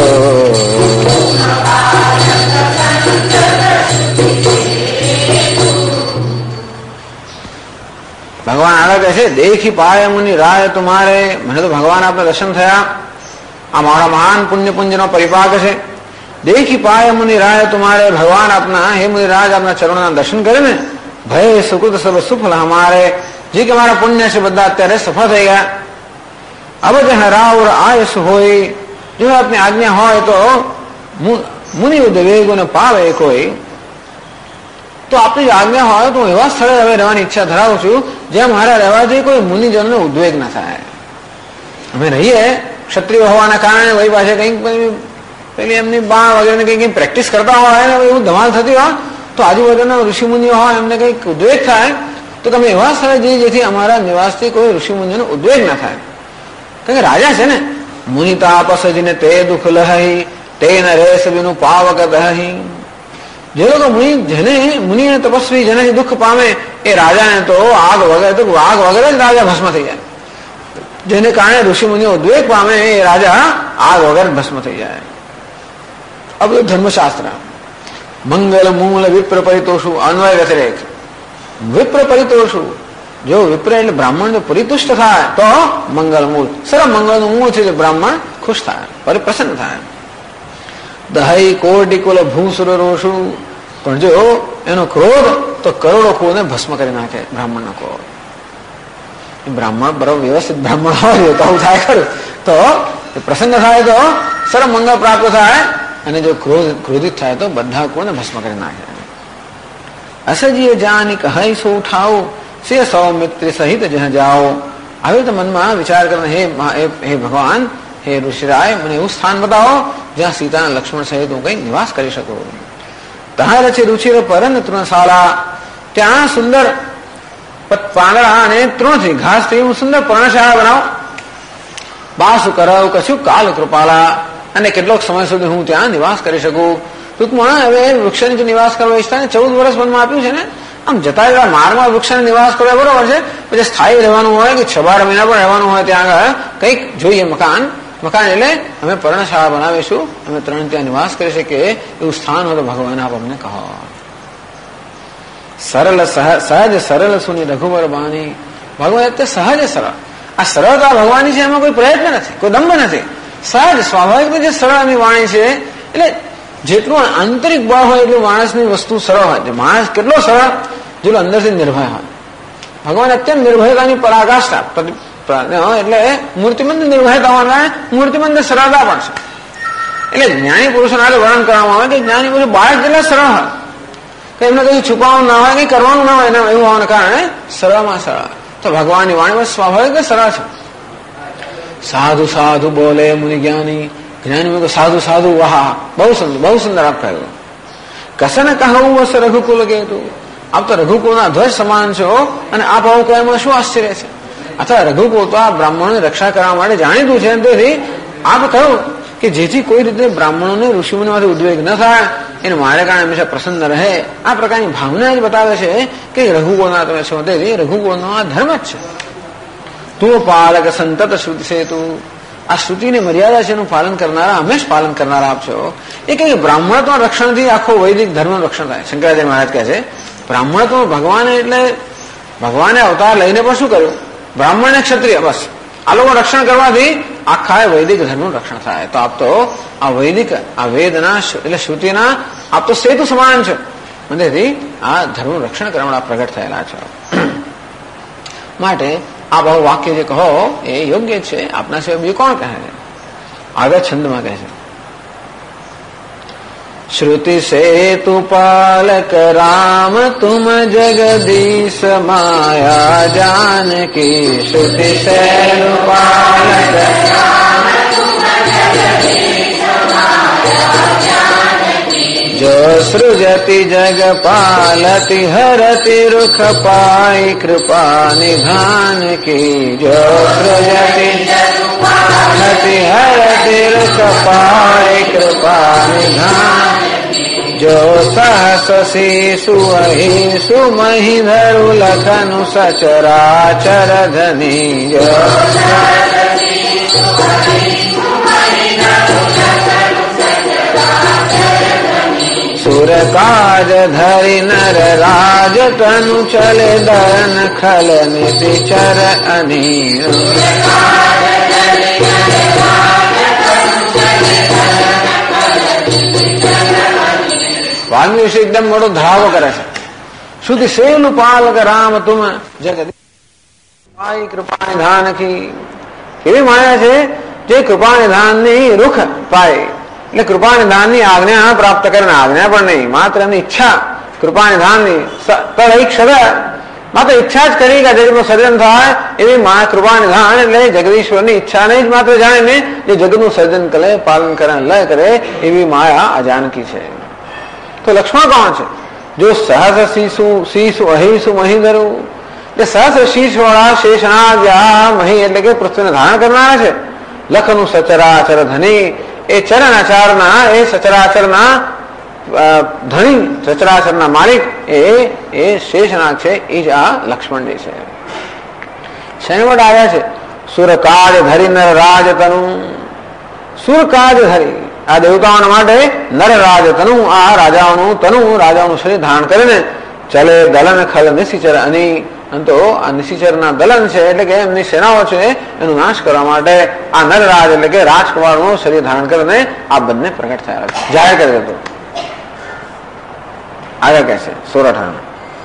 भगवान आगे कैसे देखी पाए मुनि राय तुम्हारे, मैंने तो भगवान आपने दर्शन थया, आ मारा महान पुण्य पुंजनो परिपाक है। देखी पाए मुनि राय तुम्हारे, भगवान अपना हे मुनि राज अपना चरणों दर्शन करे ने, भय सुकृत सब सुफल हमारे, जी के हमारा पुण्य से बदा अत्यारे सफल થઈ ગયા। अब जहाँ राव और आयस होई, जो अपनी आज्ञा हो तो मुनि उद्वेग ने पावे कोई, तो आपकी आज्ञा हो तो एवं स्थले હવે રહેવાની ઈચ્છા ધરાવું છું જ્યાં મારા રહેવાથી કોઈ મુનિજનને ઉદ્વેગ ન થાય। અમે રહીએ ક્ષત્રિય હોવાના કારણે વહી પાસે કંઈક પેલી એમની બાણ વગેરે કંઈક પ્રેક્ટિસ કરતા હોય ને એવું ધમાલ થતી હોય તો આજુબાજુના ઋષિ મુનિઓ હોય એમને કંઈક ઉદ્વેગ થાય તો તમે એવા સ્થળે જઈએ જેથી અમારા નિવાસથી કોઈ ઋષિ મુનિઓને ઉદ્વેગ ન થાય। કારણ કે રાજા છે ને, મુનિ તાપસજીને તે દુઃખ લહી, તે ન રેસ બિનું પાવક દહી। જે લોકો મુનિ અને તપસ્વી જેનાથી દુઃખ પામે એ રાજાને તો આગ વગેરે જ રાજા ભસ્મ થઈ જાય। જેને કારણે ઋષિ મુનિઓ ઉદ્વેગ પામે એ રાજા આગ વગર ભસ્મ થઈ જાય। આ બધું ધર્મશાસ્ત્ર। મંગલ મૂળ વિપ્ર પરિતોષુ, અન્વય વ્યતિરેક। વિપ્ર પરિતોષુ, જો વિપ્ર એટલે બ્રાહ્મણ જો પરિતુષ્ટ થાય તો મંગલ મૂળ, સર્વ મંગળનું મૂળ છે, બ્રાહ્મણ ખુશ થાય, પ્રસન્ન થાય। દહઈ કોટી કુલ ભૂસુર રોષુ, પણ જો એનો ક્રોધ તો કરોડો કુળને ભસ્મ કરી નાખે। બ્રાહ્મણનો ક્રોધ, બ્રાહ્મણ બરાબર વ્યવસ્થિત બ્રાહ્મણ હોય તો આવું થાય ખરું, તો પ્રસન્ન થાય તો સર્વ મંગળ પ્રાપ્ત થાય, અને જો ક્રોધિત થાય તો બધા કુળને ભસ્મ કરી નાખે। અસજીએ જાની કહી સો ઉઠાવો, સે સૌમિત્રી સહિત જહ જાઓ। હવે તો મનમાં વિચાર કરે, હે ભગવાન, હે ઋષિરાય, મને એવું સ્થાન બતાવો જ્યાં સીતા લક્ષ્મણ સહિત હું કઈ નિવાસ કરી શકું। તહાર છે રુચિર પરન તૃણશાળા, ત્યાં સુંદર પાંદડા અને તૃણથી ઘાસથી હું સુંદર પર્ણશાળા બનાવો। બાસુ કરાવ કશું કાલ કૃપાલા, અને કેટલોક સમય સુધી હું ત્યાં નિવાસ કરી શકું। ટૂંકમાં હવે વૃક્ષ નીચે નિવાસ કરવા ઈચ્છતા 14 વર્ષ વનમાં આપ્યું છે ને, આમ જતા જતા માર્ગમાં વૃક્ષને નિવાસ કરવા બરોબર છે, પછી સ્થાયી રહેવાનું હોય કે 6-12 મહિના પણ રહેવાનું હોય ત્યાં આગળ કંઈક જોઈએ મકાન એટલે અમે પર્ણશાળા બનાવીશું, અમે 3 ત્યાં નિવાસ કરી શકીએ એવું સ્થાન હોય તો ભગવાન આપ અમને કહો। સરળ સહજ સરળ સુની રઘુવર બાણી, ભગવાન એટલે સહજ સરળ, આ સરળતા ભગવાનની છે, એમાં કોઈ પ્રયત્ન નથી, કોઈ દંભ નથી, સહજ સ્વાભાવિક જે સરળ એની વાણી છે। એટલે જેટલું આંતરિક બળ હોય એટલું માણસની વસ્તુ સરળ હોય। માણસ કેટલો સરળ, જેટલો અંદરથી નિર્ભય હોય। ભગવાન અત્યંત નિર્ભયતાની પરાકાષ્ઠા, એટલે મૂર્તિમંત નિર્ભયતા કારણે મૂર્તિમંત સરળતા પણ છે। એટલે જ્ઞાની પુરુષોના વર્ણન કરવામાં આવે કે જ્ઞાની પુરુષ બાળક જેટલા સરળ હોય, કે એમને કઈ છુપાવવાનું ના હોય, કઈ કરવાનું ના હોય, એવું હોવાના કારણે સરળમાં સરળ। તો ભગવાનની વાણીમાં સ્વાભાવિક સરળ છે। સાધુ સાધુ બોલે મુનિ જ્ઞાની, જ્ઞાની સાધુ સાધુ વાહ, બહુ સુંદર આપ કહ્યું। કસન કહું વસ રઘુકુલ કેતુ, આપ તો રઘુકુળના ધ્વજ સમાન છો, અને આપ આવું કહેવામાં શું આશ્ચર્ય છે। અથવા રઘુકુળ તો આ બ્રાહ્મણોની રક્ષા કરવા માટે જાણીતું છે, તેથી આપ કહ્યું કે જેથી કોઈ રીતે બ્રાહ્મણોને ઋષિમુનિમાંથી ઉદ્વેગ ન થાય, એને મારે કારણે હંમેશા પ્રસન્ન રહે, આ પ્રકારની ભાવના જ બતાવે છે કે રઘુકુળના તમે છો, તેથી રઘુકુળનો આ ધર્મ જ છે। તું પાલક સંતત શ્રુતિ છે, તું આ શ્રુતિની મર્યાદા છે એનું પાલન કરનારા, હંમેશ પાલન કરનારા આપ છો। એ કહે બ્રાહ્મણત્વ રક્ષણથી આખો વૈદિક ધર્મનું રક્ષણ થાય। શંકરાચાર્ય મહારાજ કહે છે બ્રાહ્મણત્વ ભગવાને એટલે ભગવાને અવતાર લઈને પણ શું કર્યું, બ્રાહ્મણ ને ક્ષત્રિય, બસ આ લોકો રક્ષણ કરવાથી આખા વૈદિક ધર્મનું રક્ષણ થાય। તો આપ તો આ વૈદિક આ વેદના એટલે શ્રુતિના આપ તો સેતુ સમાન છો, તેથી આ ધર્મનું રક્ષણ કરવા પ્રગટ થયેલા છો। માટે આપ આવું વાક્ય જે કહો એ યોગ્ય છે, આપના સિવાય બીજું કોણ કહે છે। આગળ છંદમાં કહે છે, श्रुति सेतु पालक राम तुम जगदीश माया जानकी। श्रुति सेतु पालक राम तुम जगदीश माया जानकी। जो सृजत सृजति जग पालति हरति रुख पाई कृपा निधान की। जो सृजति जग पालति हरति रुख पाई कृपा निधान। जो सहस शीशु अहिषु मही धरु लखनु सचराचर धनी। जो सुर काज धरि नर राज तनु चले दरन खल नितिचर अनीर। વાલ્મીકી ઋષિ એકદમ મોટો ધાવો કરે છે. શુદ્ધ શેલું પાલક રામ તુમ જગદીશ કૃપા નિધાન કી. એવી માયા છે જે કૃપા નિધાનની રૂખ પાય, એટલે કૃપા નિધાનની આજ્ઞા પ્રાપ્ત કરે. આજ્ઞા પણ નહીં, માત્ર એમની ઈચ્છા કૃપા નિધાનની તદૈક્ષર, માત્ર ઈચ્છા જ કરી કે જગતનું સર્જન થાય એવી મા કૃપા નિધાન એટલે જગદીશ્વરની ઈચ્છાને જ માત્ર જાણીને જે જગતનું સર્જન કરે, પાલન કરે, લય કરે એવી માયા અજાનકી છે. તો લક્ષ્મણ કોણ છે? જો સહસ્ર શીશુ અહિષુ મહી ધરું, જે સહસ્ર શીશ વાળા શેષનાગ મહી એટલે કે પૃથ્વીને ધારણ કરનારા છે. લખનું સચરાચર ધની, એ ચરણાચારના એ સચરાચરના ધણી, સચરાચરના માલિક એ શેષનાગ છે. એ જ આ લક્ષ્મણજી છે. શેના માટે આવ્યા છે? સુરકાજ ધરી નર રાજ તનુ. સુરકાજ ધરી આ દેવતાઓના માટે નરરાજ તનુ, આ રાજાઓનું તનુ, રાજાઓનું શરીર ધારણ કરીને ચલે દલન ખલ નિશિચર અની. તો આ નિશિચરના દલન છે એટલે કે એમની સેનાઓ છે એનો નાશ કરવા માટે આ નરરાજ એટલે કે રાજકુમારનું શરીર ધારણ કરીને આ બંને પ્રગટ થયા છે, જાહેર કરી દીધું. આગળ કહે છે 16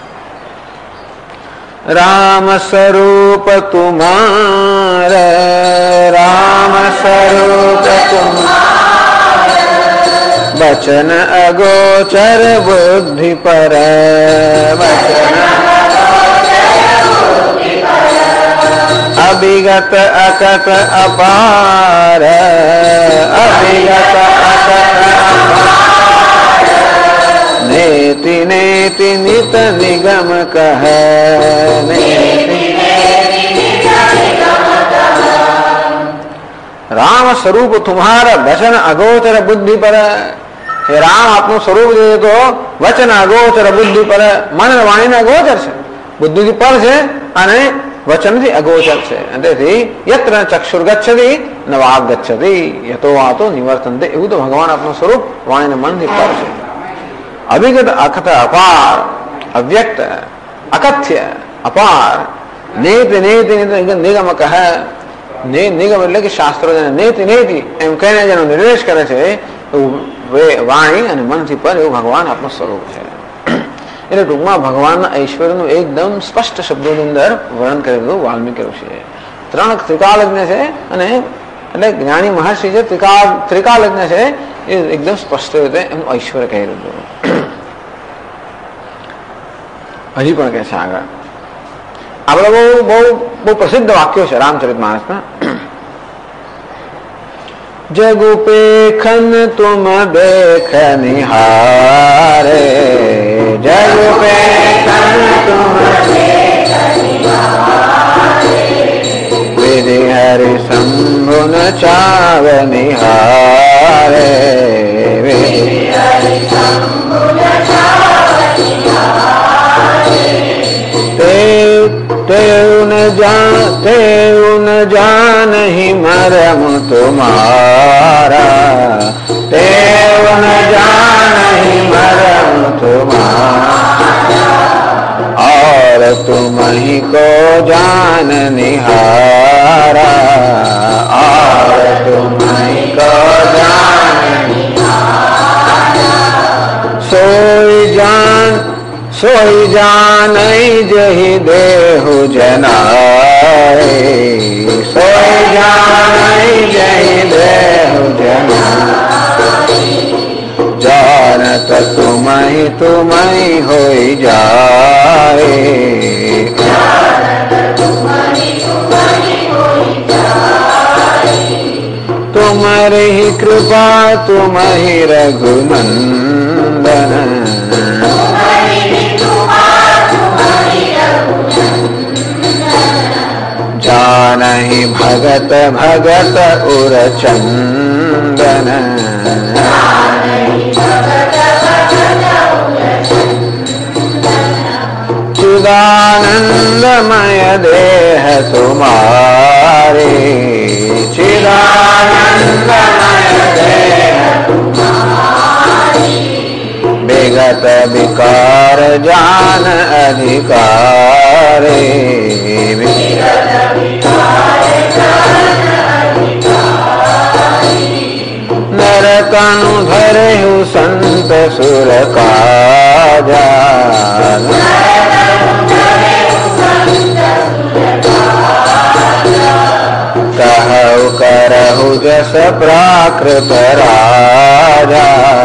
રામ સ્વરૂપ તુમાર, રામ સ્વરૂપ તુમાર, વચન અગોચર બુદ્ધિ પર, વચન અભિગત અકત અપાર, અભિગત અકત અપાર, નેતિ નેતિ નિત નિગમ કહ, રામ સ્વરૂપ તુમ્હારા વચન અગોચર બુદ્ધિ પર. હે રામ, આપનું સ્વરૂપ જોઈએ તો વચન અગોચર બુદ્ધિ પર, મન વાણીને અગોચર છે, બુદ્ધિથી પર છે અને વચનથી અગોચર છે. તેથી યત્ર ચક્ષુર ગચ્છતિ ન વાગ ગચ્છતિ યતો વાતો નિવર્તન્તે. એવું તો ભગવાન આપનું સ્વરૂપ વાણીને મનથી પર છે. અભિગત અકથ અપાર, અવ્યક્ત અકથ્ય અપાર, નેતિ નેતિ નિગમ કહ. નિગમ એટલે કે શાસ્ત્રો નેતિ નેતિ એમ કહીને જેનો નિર્દેશ કરે છે વાણી અને મનથી પર, એવું ભગવાન આપનું સ્વરૂપ છે. એટલે ટૂંકમાં ભગવાનના ઐશ્વર્યનું એકદમ સ્પષ્ટ શબ્દોની અંદર વર્ણન કરેલું વાલ્મીકી ઋષિએ. 3 ત્રિકાલજ્ઞ છે અને એટલે જ્ઞાની મહર્ષિ છે, ત્રિકાલજ્ઞ છે, એ એકદમ સ્પષ્ટ રીતે એનું ઐશ્વર્ય કહી રહ્યું. હજી પણ કહે છે આગળ. આપણા બહુ પ્રસિદ્ધ વાક્યો છે રામચરિતમાનસના. જગુપેખન તુમ દેખ નિહારે, જગુપેખન તુમ દેખ નિહારે, વિધિ હરિ શંભુ ન ચાવ નિહારે, વિધિ હરિ શંભુ ન ચાવ નિહારે. તેઉ ન જાનહી મરમ તુમારા, તેઉ ન જાનહી મરમ તુમારા, और तुम ही को जान निहारा, और तुम ही को जान निहारा. सोई जान जही देहु जनाए, सोई जान जही देहु जनाए, जानत तुम ही होई जाए, तुम्हारी ही कृपा तुम ही रघुनंदन, जानहि भगत भगत उर चंदन, चिदानंदमय देह तुम्हारे, चिदानंदमय देह तुम्हारे, विगत विकार जान अधिकारे, नरकनु धरहु संत सुर काजा, कहु करहु जस प्राकृत राजा,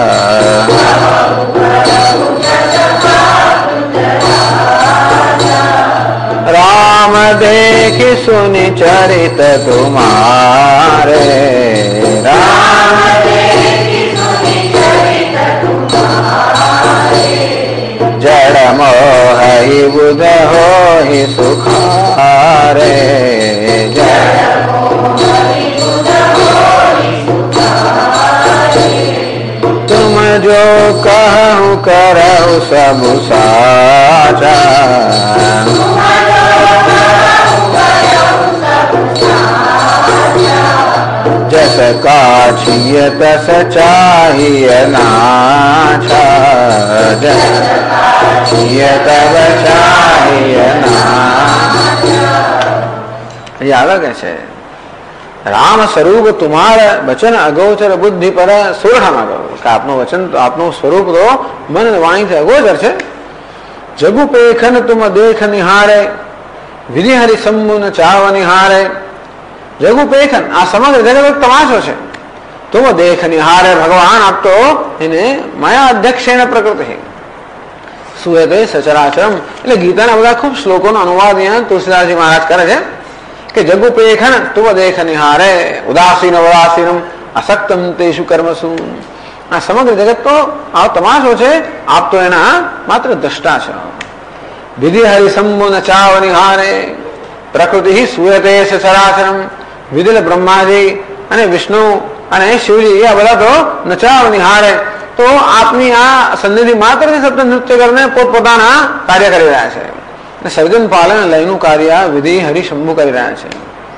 राम देखि सुनि चरित तुम्हारे, राम देखि सुनि चरित तुम्हारे, जड़ मोहि बुध होहि सुखारे, जड़ मोहि बुध होहि सुखारे, तुम जो कहु करहु सब साचा, जस काछिय तस चाहिय नाछा, जस काछिय तब चाहिय नाछा। याद कैसे राम स्वरूप तुम्हारा वचन अगोचर बुद्धि पर सोरठाમાં કે આપનો વચન આપનો સ્વરૂપ તો મન વાણી થી અગોચર છે। જગુ પેખન તુમ દેખ નિહારે, વિધિ હરિ સંબુન ચાવ નિહારે। જગુ પેખન આ સમગ્ર જગત એક તમાશો છે। તુમ દેખ નિહારે ભગવાન આપ તો એને માયા અધ્યક્ષેણ પ્રકૃતિ સુયતે સચરાચરમ। એટલે ગીતાના બધા ખૂબ શ્લોકોનો અનુવાદ અહીંયા તુલસીદાસજી મહારાજ કરે છે કે જગુ પેખન તુમ દેખ નિહારે, ઉદાસીન ઉદાસીનમ અસક્તમ તેષુ કર્મસુ। આ સમગ્ર જગત તો આ તમાશો છે, આપ તો એના માત્ર દ્રષ્ટા છો। વિધિ હરિ સંબુ નચાવ નિહારે, પ્રકૃતિ સુયતે સચરાચરમ। વિધિલ બ્રહ્માજી અને વિષ્ણુ અને શિવજી આ બધા તો નચાવ નિહારે, તો આપની આ સન્નિધિ માત્રથી સતત નૃત્ય કરીને પોતપોતાના કાર્ય કરી રહ્યા છે। સર્જન પાલન લયનું કાર્ય વિધિ હરિ શંભુ કરી રહ્યા છે।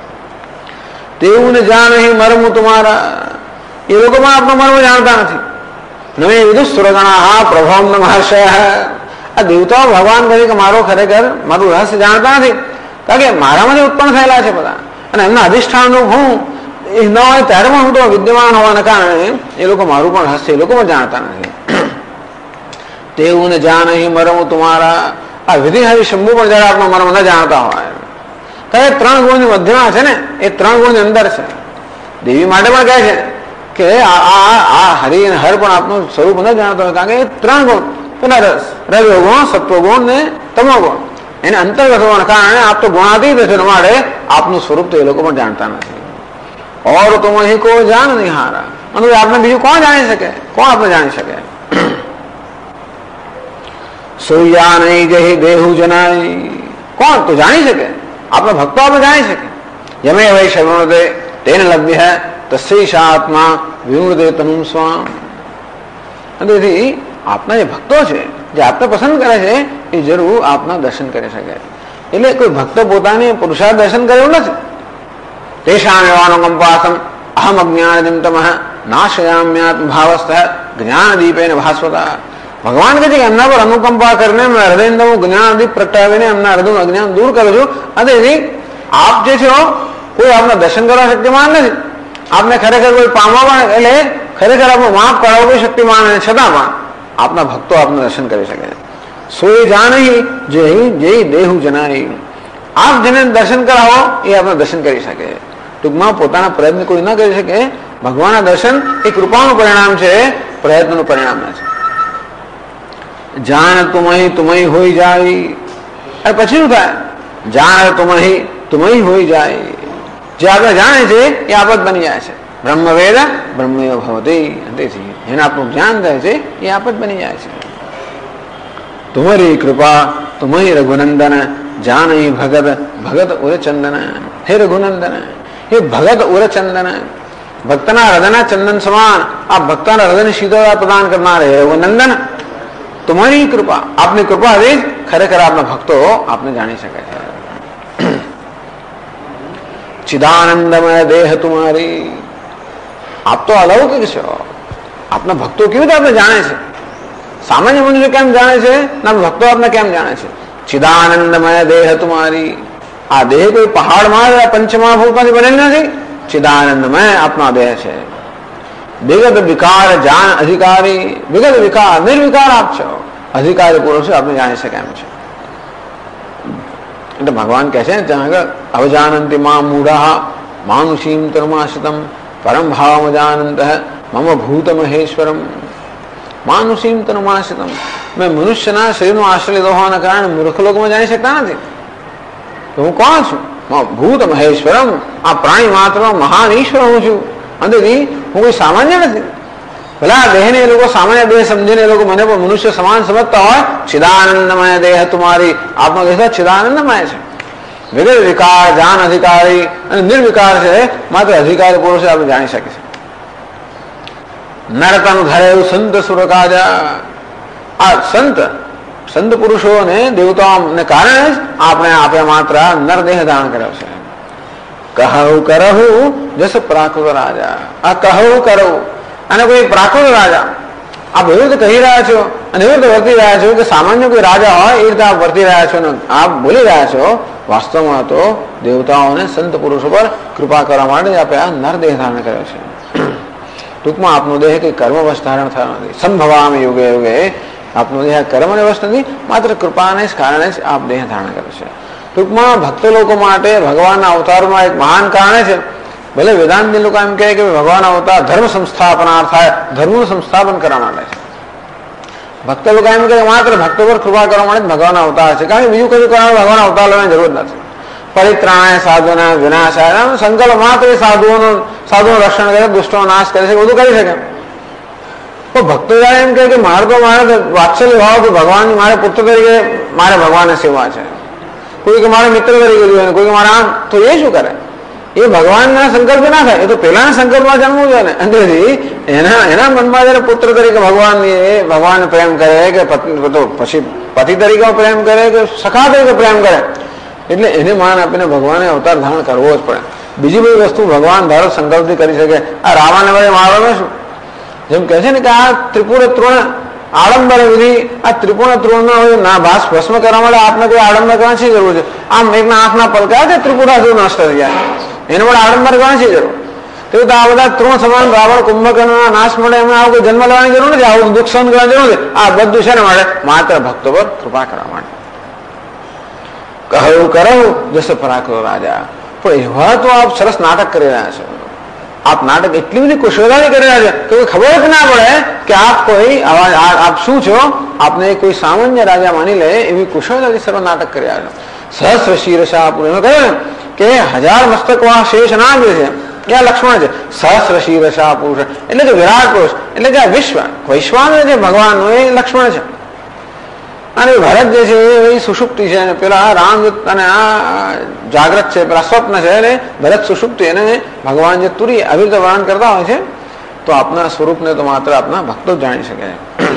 તેવું ને જાણહી મર્મ તમારા, એ લોકો પણ આપનો મર્મ જાણતા નથી। નવે વિદુ સુરગણા પ્રભવમ નમઃશય। આ દેવતાઓ ભગવાન કહે કે મારો ખરેખર મારું રહસ્ય જાણતા નથી, કારણ કે મારામાંથી ઉત્પન્ન થયેલા છે બધા, અને એમના અધિષ્ઠાન હું એ ન હોય ત્યારે પણ હું તો વિદ્યમાન હોવાના કારણે એ લોકો મારું પણ રહસ્ય એ લોકો પણ જાણતા નથી। તેવું ને જાણહી મર્મ તમારા, આ વિધિ હરિ શંભુ પણ જયારે આપનો મર્મ ન જાણતા હોય, કારણ કે ત્રણ ગુણની મધ્યમાં છે ને, એ ત્રણ ગુણની અંદર છે। દેવી માટે પણ કહે છે કે આ હરિ અને હર પણ આપનું સ્વરૂપ ન જાણતો હોય, કારણ કે એ ત્રણ ગુણ પેલા રસ રજોગુણ સત્વગુણ ને તમોગુણ એને અંતર્ગત હોવાના કારણે આપ તો ગુણાતીત છે, માટે આપનું સ્વરૂપ તો એ લોકો પણ જાણતા નથી। ઓર તુમ અહીં કો જાન નહીં હારા, મતલબ આપને બીજું કોણ જાણી શકે, કોણ આપને જાણી શકે। સોયા નહીં જહી દેહુ જનાઈ, કોણ તો જાણી શકે, આપણા ભક્તો આપણે જાણી શકે। યમે વૈ શરણોદે તેન લભ્ય તસ્યૈષા આત્મા વિમૃદે તનુમ સ્વામ। તેથી આપના જે ભક્તો છે, જે આપને પસંદ કરે છે, એ જરૂર આપના દર્શન કરી શકે। એટલે કોઈ ભક્તો પોતાને પુરુષાર્થ દર્શન કરે એવું નથી। તેષામ એવાનુકંપાસમ અહમ અજ્ઞાનજમ તમઃ નાશયામ્યાત્મ ભાવસ્થ જ્ઞાન દીપેન ભાસ્વતા। ભગવાન કહે છે કે એમના પર અનુકંપા કરીને એમના હૃદયને હું જ્ઞાન દીપ પ્રગટાવીને એમના હૃદયનું અજ્ઞાન દૂર કરું છું। અને આપ જે છો કોઈ આપના દર્શન કરવા શક્તિમાન નથી, આપને ખરેખર કોઈ પામવા પણ એટલે ખરેખર આપણું માફ કરાવવું કોઈ શક્તિમાન નથી, છતાં પણ આપના ભક્તો આપનું દર્શન કરી શકે। સોય જાણી જે દેહુ જનાઈ, આપ જેને દર્શન કરાવો એ આપને દર્શન કરી શકે। ટૂંકમાં પોતાના પ્રયત્ન કોઈ ન કરી શકે। ભગવાનના દર્શન એ કૃપાનું પરિણામ છે, પ્રયત્નનું પરિણામ નથી। જાણ તુમહી હોઈ જાય, અને પછી શું થાય? જાણ તુમહી હોઈ જાય, જે આપણે જાણે છે એ આપત બની જાય છે। બ્રહ્મ વેદ બ્રહ્મૈવ ભવતિ, તેથી જેને આપણું જ્ઞાન થાય છે એ આપત બની જાય છે। तुम्हारी कृपा तुम्हें रघुनंदन जान ही भगत भगत उर चंदन। हे रघुनंदन, हे भगत उर चंदन, भक्तना हृदय चंदन समान आप भक्तना हृदय शीतलता प्रदान करना रहे रघुनंदन। तुम्हारी कृपा, आपने कृपा दे खरेखर आपने भक्तो आपने जानी सके है। चिदानंदमय देह तुम्हारी, आप तो अलौकिक છો, આપના ભક્તો કેવી રીતે આપણે જાણે છે? સામાન્ય મનુષ્ય કેમ જાણે છે? ના ભક્તો આપને કેમ જાણે છે? ચિદાનંદમય દેહ તુમારી, આ દેહ કોઈ પહાડમાં પંચમહાભૂતમાંથી બનેલ નથી, ચિદાનંદમય આપનો દેહ છે। વિગત વિકાર જાન અધિકારી, વિગત વિકાર નિર્વિકાર આપ છો, અધિકારી પુરુષ આપણે જાણી શકે એમ છે। એટલે ભગવાન કહે છે ત્યાં આગળ અવજાનંતિ મા મૂઢા માનુષીમ તર્માશ્રિતમ પરમ ભાવમ જાનંત મમ ભૂત મહેશ્વરમ। માનુષીમ તર્માશ્રિતમ, મેં મનુષ્યના શરીરનો આશ્રય લીધો હોવાના કારણે મૂર્ખ લોકોમાં જાણી શકતા નથી તો હું કોણ છું? ભૂત મહેશ્વરમ, આ પ્રાણી માત્ર મહાન ઈશ્વર હું છું, અંતથી હું કોઈ સામાન્ય નથી। ભલે આ દેહને એ લોકો સામાન્ય દેહ સમજીને એ લોકો મને પણ મનુષ્ય સમાન સમજતા હોય, ચિદાનંદમય દેહ તુમારી, આપનો દેહ ચિદાનંદમય છે, વિગત વિકાર જાન અધિકારી અને નિર્વિકાર છે, માત્ર અધિકારી પુરુષ આપણે જાણી શકે છે। નરતન ધરે સંત સુરકાજા, આ સંત પુરુષોને દેવતાઓને કારણે જ આપણે માત્ર નર દેહ ધારણ કર્યો છે। કહું કરહું જસ પ્રાકૃત રાજા, આ કહું કરવું અને કોઈ પ્રાકૃત રાજા આપ એવી રીતે કહી રહ્યા છો અને એવી રીતે વર્તી રહ્યા છો કે સામાન્ય કોઈ રાજા હોય એ રીતે આપ વર્તી રહ્યા છો અને આપ બોલી રહ્યા છો, વાસ્તવમાં તો દેવતાઓને સંત પુરુષો પર કૃપા કરવા માટે આપે આ નર દેહ ધારણ કર્યો છે। ટૂંકમાં આપનો દેહ કઈ કર્મવશ ધારણ થયો નથી, સંભવામી યુગે યુગે આપનો દેહ કર્મને વશ નથી, માત્ર કૃપાને જ કારણે જ આપ દેહ ધારણ કર્યો છે। ટૂંકમાં ભક્ત લોકો માટે ભગવાનના અવતારમાં એક મહાન કારણ છે। ભલે વેદાંતની લોકો એમ કહે કે ભગવાન અવતાર ધર્મ સંસ્થાપનાર્થાય, ધર્મનું સંસ્થાપન કરવા માટે છે। ભક્ત લોકો એમ કહે માત્ર ભક્તો પર કૃપા કરવા માટે ભગવાન અવતાર છે, કારણ કે બીજું કશું કરવા ભગવાન અવતાર લેવાની જરૂર નથી। પરિત્રાણાય સાધુના વિનાશાય, સંકલ્પ માત્ર સાધુઓનું રક્ષણ કરે, દુષ્ટોનો નાશ કરે છે, બધું કરી શકે। તો ભક્તો જયારે એમ કહે કે મારે વાત્સલ્ય ભાવથી ભગવાન મારે પુત્ર તરીકે મારે ભગવાનની સેવા છે, કોઈ કે મારે મિત્ર તરીકે જોઈએ, કોઈ કે મારે આમ, તો એ શું કરે? એ ભગવાનના સંકલ્પ ના થાય, એ તો પેલાના સંકલ્પમાં જન્મવું જોઈએ ને। અંદરથી એના મનમાં જયારે પુત્ર તરીકે ભગવાન પ્રેમ કરે કે પછી પતિ તરીકે પ્રેમ કરે કે સખા તરીકે પ્રેમ કરે, એટલે એને માન આપીને ભગવાને અવતાર ધારણ કરવો જ પડે। બીજી બધી વસ્તુ ભગવાન ધારો સંકલ્પથી કરી શકે। આ રાવણને વડે મારવાનો શું? જેમ કહે છે ને કે આ ત્રિપુર તૃણ આડંબર વિધિ, આ ત્રિપુર તૃણના ના ભાસ ભસ્મ કરવા માટે આપને કોઈ આડંબર કરવાની શી જરૂર છે? આમ એકના આંખના પલકા છે ત્રિપુરા નષ્ટ થઈ જાય, એને વડે આડંબર કરવાની શી જરૂર? તો આ બધા તૃણ સમાન રાવણ કુંભકર્ણના નાશ માટે એમને આવું કોઈ જન્મ લેવાની જરૂર નથી, આવું દુઃખ સહન કરવાની જરૂર નથી। આ બધું છે ને માટે માત્ર ભક્તો પર કૃપા કરવા માટે। કહું કરવું જસ પરાક્રો રાજા, પણ એવા તો આપ સરસ નાટક કરી રહ્યા છો, આપ નાટક એટલી બધી કુશળતાથી કરી રહ્યા છે કે ખબર જ ના પડે કે આપ શું છો, આપને કોઈ સામાન્ય રાજા માની લે એવી કુશળતાથી સર્વ નાટક કરી રહ્યા છો। સહસ્ર શીર્ષા પુરુષ કહ્યું કે 1000 મસ્તક શેષ નામ છે, ત્યાં લક્ષ્મણ છે। સહસ્ર શીર્ષા પુરુષ એટલે કે વિરાટ પુરુષ, એટલે કે વિશ્વ વૈશ્વાન જે ભગવાનનું એ લક્ષ્મણ છે, અને ભરત જે છે એ સુષુપ્તિ છે, અને પેલા રામ અને આ જાગ્રત છે, પેલા સ્વપ્ન છે, અને ભરત સુષુપ્તિ, એને ભગવાન જે તુરી આવી રીતે વર્ણન કરતા હોય છે। તો આપના સ્વરૂપને તો માત્ર આપના ભક્તો જ જાણી શકે।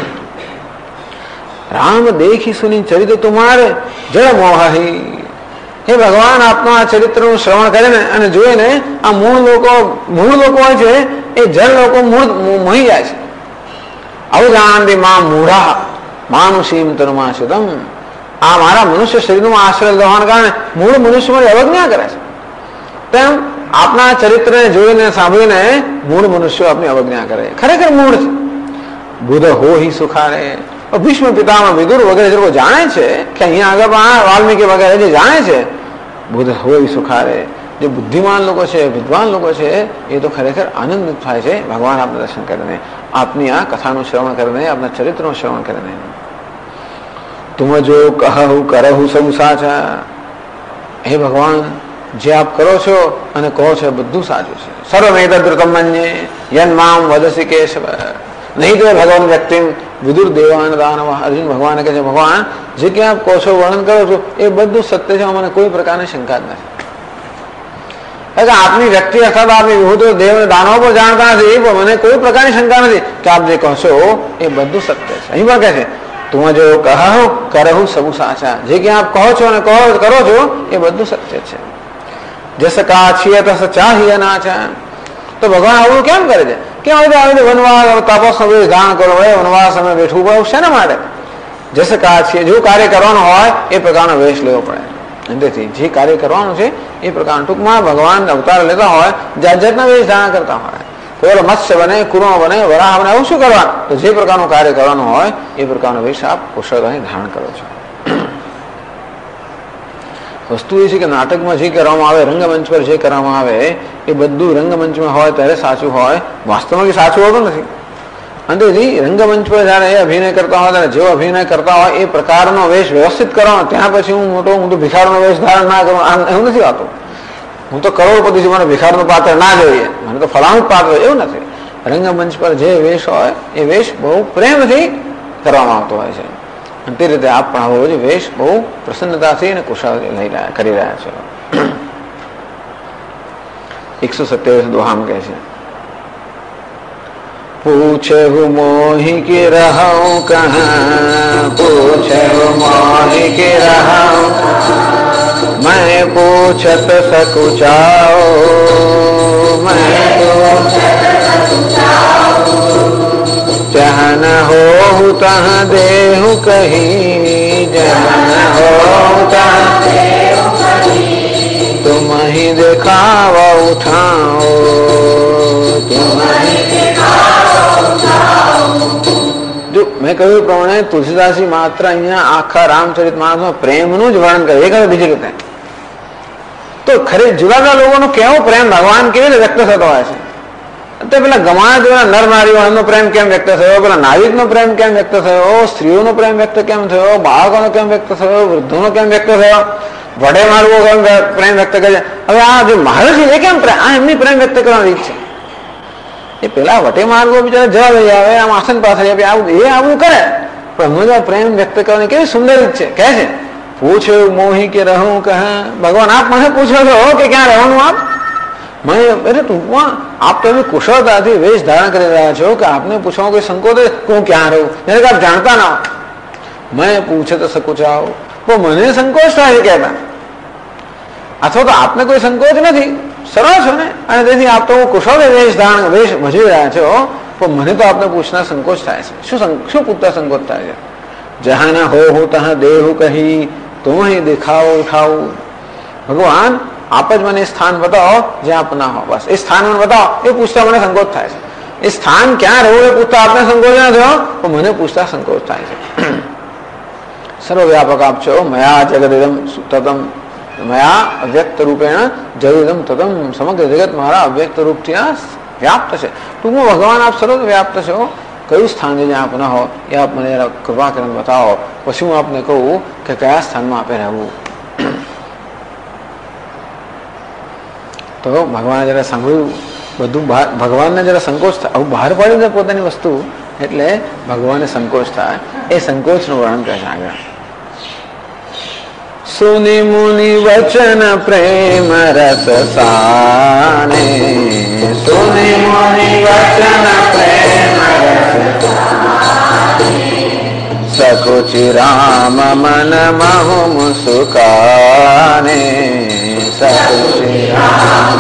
રામ દેખી સુની ચરિત્ર તુમારે જળ મોહી, હે ભગવાન આપનું આ ચરિત્રનું શ્રવણ કરે ને અને જોઈને આ મૂળ લોકો હોય છે એ જળ લોકો મોહી જાય છે। આવું જાણતી માં મૂઢા માનુષીમ તરુમાશ્રિતમ, આ મારા મનુષ્ય શરીરનો આશ્રય લેવાના કારણે મૂળ મનુષ્ય મારી અવજ્ઞા કરે છે, તેમ આપના ચરિત્રને જોઈને સાંભળીને મૂળ મનુષ્યો આપની અવજ્ઞા કરે, ખરેખર મૂળ છે। બુધ હો હિ સુખારે, ભીષ્મ પિતામહ વિદુર વગેરે જે લોકો જાણે છે કે અહીંયા આગળ વાલ્મીકી વગેરે જે જાણે છે, બુધ હો હિ સુખારે, જે બુદ્ધિમાન લોકો છે, વિદ્વાન લોકો છે, એ તો ખરેખર આનંદિત થાય છે ભગવાન આપના દર્શન કરીને, આપની આ કથાનું શ્રવણ કરીને, આપના ચરિત્રનું શ્રવણ કરીને। તુમ જો કહું કરહું સૌ સાચા, હે ભગવાન જે આપ કરો છો અને કહો છો બધું સાચું છે। સર્વમેતદ્ ઋતમ મન્યે યન્મામ વદસી કેશવ, નહીં તો ભગવાન વ્યક્તિ વિદુર દેવાન દાનવ. અર્જુન ભગવાન કહે છે, ભગવાન જે ક્યાં આપ કહો છો, વર્ણન કરો છો એ બધું સત્ય છે, મને કોઈ પ્રકારની શંકા જ નથી. આપની વ્યક્તિ અથવા આપની વિભૂતો દેવ દાનવો પણ જાણતા નથી, એ પણ મને કોઈ પ્રકારની શંકા નથી કે આપ જે કહો છો એ બધું સત્ય છે. અહીં પણ કહે છે, તું જો કહો કરહું સબુ સાચા. જે ક્યાં આપ કહો છો અને કરો છો એ બધું સત્ય છે. જસ કાછીએ તસ ચાહીએ નાચા. તો ભગવાન આવું કેમ કરે છે? કેમ આવી વનવાસ તપસ્નો વેશ ધારણ કરો, વનવાસ અમે બેઠવું પડે શેના માટે? જસ કાછીએ, જો કાર્ય કરવાનું હોય એ પ્રકારનો વેશ લેવો પડે. તેથી જે કાર્ય કરવાનું છે એ પ્રકાર, ટૂંકમાં ભગવાન અવતાર લેતા હોય જાત જાતના વેશ ધારણ કરતા હોય. કોઈ મત્સ્ય બને, કુર્મ બને, વરાહ બને, આવું શું કરવાનું? તો જે પ્રકારનું કાર્ય કરવાનું હોય એ પ્રકારનો વેશ આપ કુશળતાથી ધારણ કરો છો. વસ્તુ એ છે કે નાટકમાં જે કરવામાં આવે, રંગમંચ પર જે કરવામાં આવે એ બધું રંગમંચમાં હોય ત્યારે સાચું હોય, વાસ્તવમાં સાચું હોતું નથી. અંતેથી રંગમંચ પર જયારે એ અભિનય કરતા હોય ત્યારે જેવો અભિનય કરતા હોય એ પ્રકારનો વેશ વ્યવસ્થિત કરવાનો. ત્યાં પછી હું તો ભિખારનો વેશ ધારણ ના કરું, એવું નથી હોતું. હું તો કરોડપતિ છું, મને ભિખારનું પાત્ર ના જોઈએ, મને તો ફલાણું પાત્ર, એવું નથી. રંગમંચ પર જે વેશ હોય એ વેશ બહુ પ્રેમથી કરવામાં આવતો હોય છે. અને તે રીતે આપ પણ આવો વેશ બહુ પ્રસન્નતાથી અને કુશળ કરી રહ્યા છો. 127 દોહામ કહે છે, પૂછહુ મોહી કે રહું કહા, પૂછહુ મોહી કે રહું, मैं पूछत सकुचाओ, मैं जहाँ न हो तह देहु कहीं, जहाँ न हो तह तुम ही दिखावा उठाओ, तुम ही જો મેં કહ્યું પ્રમાણે તુલસીદાસજી માત્ર અહીંયા આખા રામચરિત માનસમાં પ્રેમનું જ વર્ણન કરે, એ કહે બીજી રીતે. તો ખરે જુદા જુદા લોકોનો કેવો પ્રેમ ભગવાન કેવી રીતે વ્યક્ત થતો હોય છે. તો પેલા ગમાણા જેવા નર નારીઓ એમનો પ્રેમ કેમ વ્યક્ત થયો, પેલા નાવિકનો પ્રેમ કેમ વ્યક્ત થયો, સ્ત્રીઓનો પ્રેમ વ્યક્ત કેમ થયો, બાળકોનો કેમ વ્યક્ત થયો, વૃદ્ધોનો કેમ વ્યક્ત થયો, વડે મારવો કેમ પ્રેમ વ્યક્ત કરે. હવે આ જે મહર્ષિ એ કેમ આ એમની પ્રેમ વ્યક્ત કરવાની રીત છે. એ પેલા વટે માર્ગો બિચારા જવા લઈ આવે, આમ આસન પાછળ આપે, આવું કરે, પણ એમનો પ્રેમ વ્યક્ત કરવાની કેવી સુંદર રીત છે. કહે છે, પૂછો મોહી કે રહું કહા. ભગવાન આપ મને પૂછો છો કે ક્યાં રહેવાનું આપ? એટલે ટૂંકમાં આપ તો એવી કુશળતાથી વેશ ધારણ કરી રહ્યા છો કે આપને પૂછવામાં કોઈ સંકોચ હું ક્યાં રહું, જેને કે આપ જાણતા ના હો. મેં પૂછે તો સકુચાઓ, તો મને સંકોચ થાય છે કહેતા, અથવા તો આપને કોઈ સંકોચ નથી, સરળ છો ને, અને તેથી આપ તો કુશળ વેશ ભજવી રહ્યા છો, પણ મને તો આપને પૂછના સંકોચ થાય છે. શું પૂછતા સંકોચ થાય છે? જહાં ના હો તહાં દેહુ કહી, તુમ હી દિખાવો ઉઠાવું. ભગવાન આપ જ મને સ્થાન બતાવો જ્યાં આપ ના હો, બસ એ સ્થાન મને બતાવો, એ પૂછતા મને સંકોચ થાય છે. એ સ્થાન ક્યાં રહેવું એ પૂછતા આપને સંકોચ ના થયો, પણ મને પૂછતા સંકોચ થાય છે. સર્વવ્યાપક આપ છો. મયા જગદિદમ તતમ, મયા અવ્યક્ત રૂપેણ જગદમ તતમ, સમગ્ર જગત મારા અવ્યક્ત રૂપથી આ વ્યાપ્ત છે. ટૂંકમાં ભગવાન આપ સર્વ વ્યાપ્ત છો. કયું સ્થાન છે જ્યાં આપ ન હો એ આપ મને કૃપા કરીને બતાવો, પછી હું આપને કહું કે કયા સ્થાનમાં આપે રહેવું. તો ભગવાને જરા સાંભળ્યું બધું, ભગવાનને જરા સંકોચ થાય, આવું બહાર પાડી દે પોતાની વસ્તુ, એટલે ભગવાનને સંકોચ થાય. એ સંકોચનું વર્ણન કરે છે આગળ. સુનિ મુનિ વચન પ્રેમ રસ સાને, સુનિ મુનિ વચન પ્રેમ રસ સકુચિ રામ મન મહુ મુસુકાને, સકુચિ રામ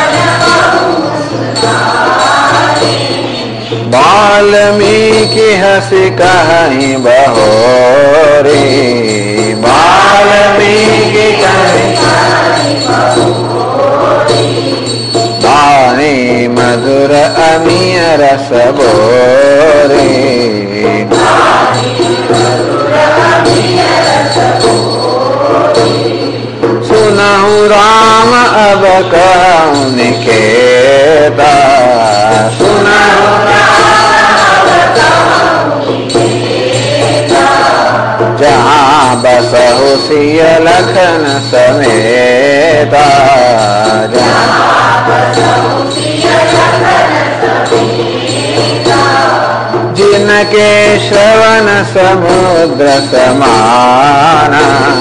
वाल्मीकि हसी कहीं बहोरी, वाल्मीकि वाणी मधुर अमीय रस बोरी, सुनहु राम अब कहूँ निकेता, सुनहु जहाँ बसहु सिय लखन समेता, श्रवण समुद्र समाना,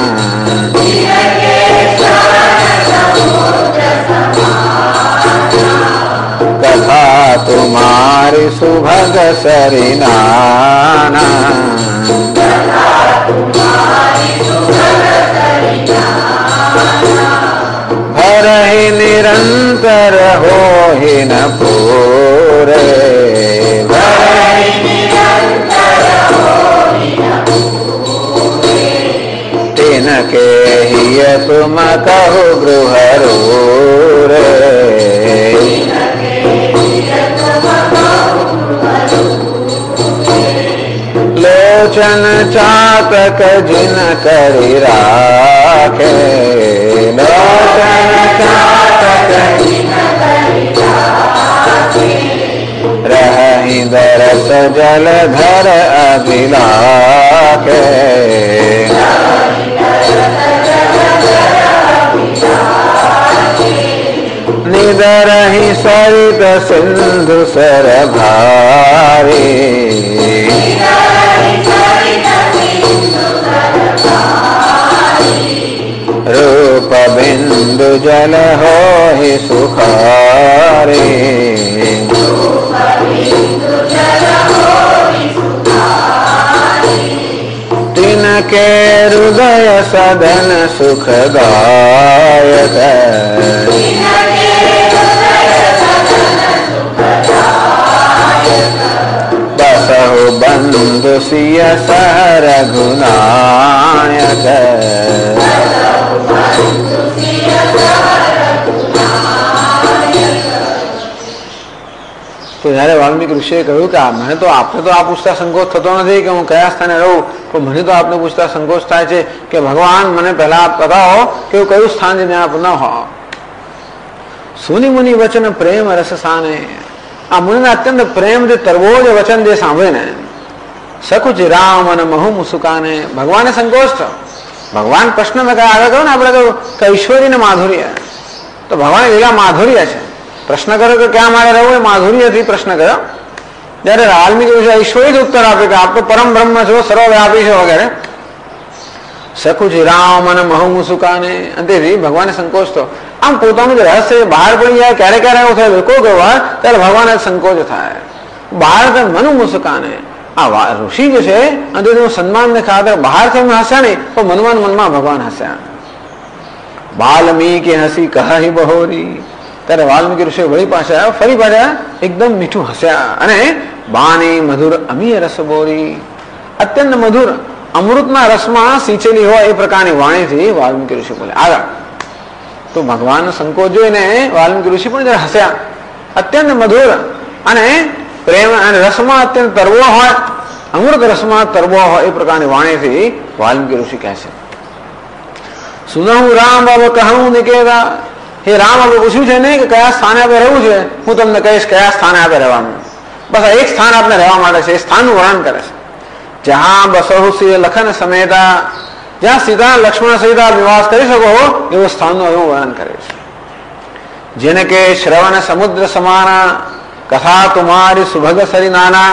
कथा तुम्हारी सुभग सरिनाना, भर ही निरंतर हो ही न पूरे, तिनके ही तुम कहो गृह रे, लोचन चातक जिन करी राखे, लोचन चातक जिन करी राखे, रहि दरस जल धर अभिलाखे, निदर ही सरित सिंधु सर भारी, रूप बिंदु जल हो ही सुखारी, तिनके हृदय सदन सुखदायक, बसहु बंधु सिय सह रघुनायक, તો જયારે વાલ્મીકી ઋષિએ કહ્યું કે મને તો આપને તો આ પૂછતા સંકોચ થતો નથી કે હું કયા સ્થાને રહું, પણ મને તો આપને પૂછતા સંકોચ થાય છે કે ભગવાન મને પહેલા આપ બતાવો કે હું કયું સ્થાન છે ત્યાં આપ ન હો. સુની મુનિ વચન પ્રેમ રસ સાને, આ મુનિના અત્યંત પ્રેમથી તરવો જે વચન જે સાંભળીને સકુચ રામ અને મહુ મુસુકાને, ભગવાને સંકોચ થયો. ભગવાન પ્રશ્ન મેં આગળ કહ્યું ને આપણે કહ્યું કે ઈશ્વરી ને માધુર્ય, તો ભગવાન લીલા માધુર્ય છે. પ્રશ્ન કર્યો કે ક્યાં મારે રહેવું, એ માધુર્યથી પ્રશ્ન કર્યો. જયારે વાલ્મીકી ઋષિએ ઈશ્વરી ઉત્તર આપ્યો કે આપ તો પરમ બ્રહ્મ છો, સર્વવ્યાપી છે વગેરે. સખુજી રામ અને મહુ મુસુકાને, અંતેથી ભગવાને સંકોચ થયો. આમ પોતાનું જે રહસ્ય બહાર પડી જાય, ક્યારે ક્યારે એવું થાય લોકો કહેવા ત્યારે ભગવાને સંકોચ થાય. બહાર મનુ મુસુકાને, આ ઋષિ જે છે અંતેથી સન્માન ને ખાતર બહારથી એમને હસ્યા નહીં, પણ મનમાં મનમાં ભગવાન હસ્યા. વાલ્મીકી હસી કહી બહોરી, ત્યારે વાલ્મીકી ઋષિ વળી પાછા આવ્યા, ફરી પાછા એકદમ મીઠું હસ્યા અને બાની મધુર અમીય રસ બોરી, અત્યંત મધુર અમૃતના રસમાં સિંચેલી હોય એ પ્રકારની વાણીથી વાલ્મીકી ઋષિ બોલે. આગળ તો ભગવાન સંકોચ જોઈને વાલ્મીકી ઋષિ પણ જરા હસ્યા. અત્યંત મધુર અને પ્રેમ અને રસમાં અત્યંત તરવો હોય, અમૃત રસમાં તરવો હોય એ પ્રકારની વાણીથી વાલ્મીકી ઋષિ કહે છે. સુનહુ રામ બાબા કહું નિકેતા, હે રામ આપણે પૂછ્યું છે નહીં કે કયા સ્થાને આપણે રહેવું છે, હું તમને કહીશ કયા સ્થાને આપણે રહેવાનું. બસ એક સ્થાન આપણે રહેવા માટે છે, એ સ્થાનનું વર્ણન કરે છે. જ્યાં બસહુ શ્રી લખન સમેતા, જ્યાં સીતા લક્ષ્મણ સહિત નિવાસ કરી શકો એવું સ્થાનનું એવું વર્ણન કરે છે. જેને કે શ્રવણ સમુદ્ર સમાના, કથા તુમારી સુભગ સરી નાના,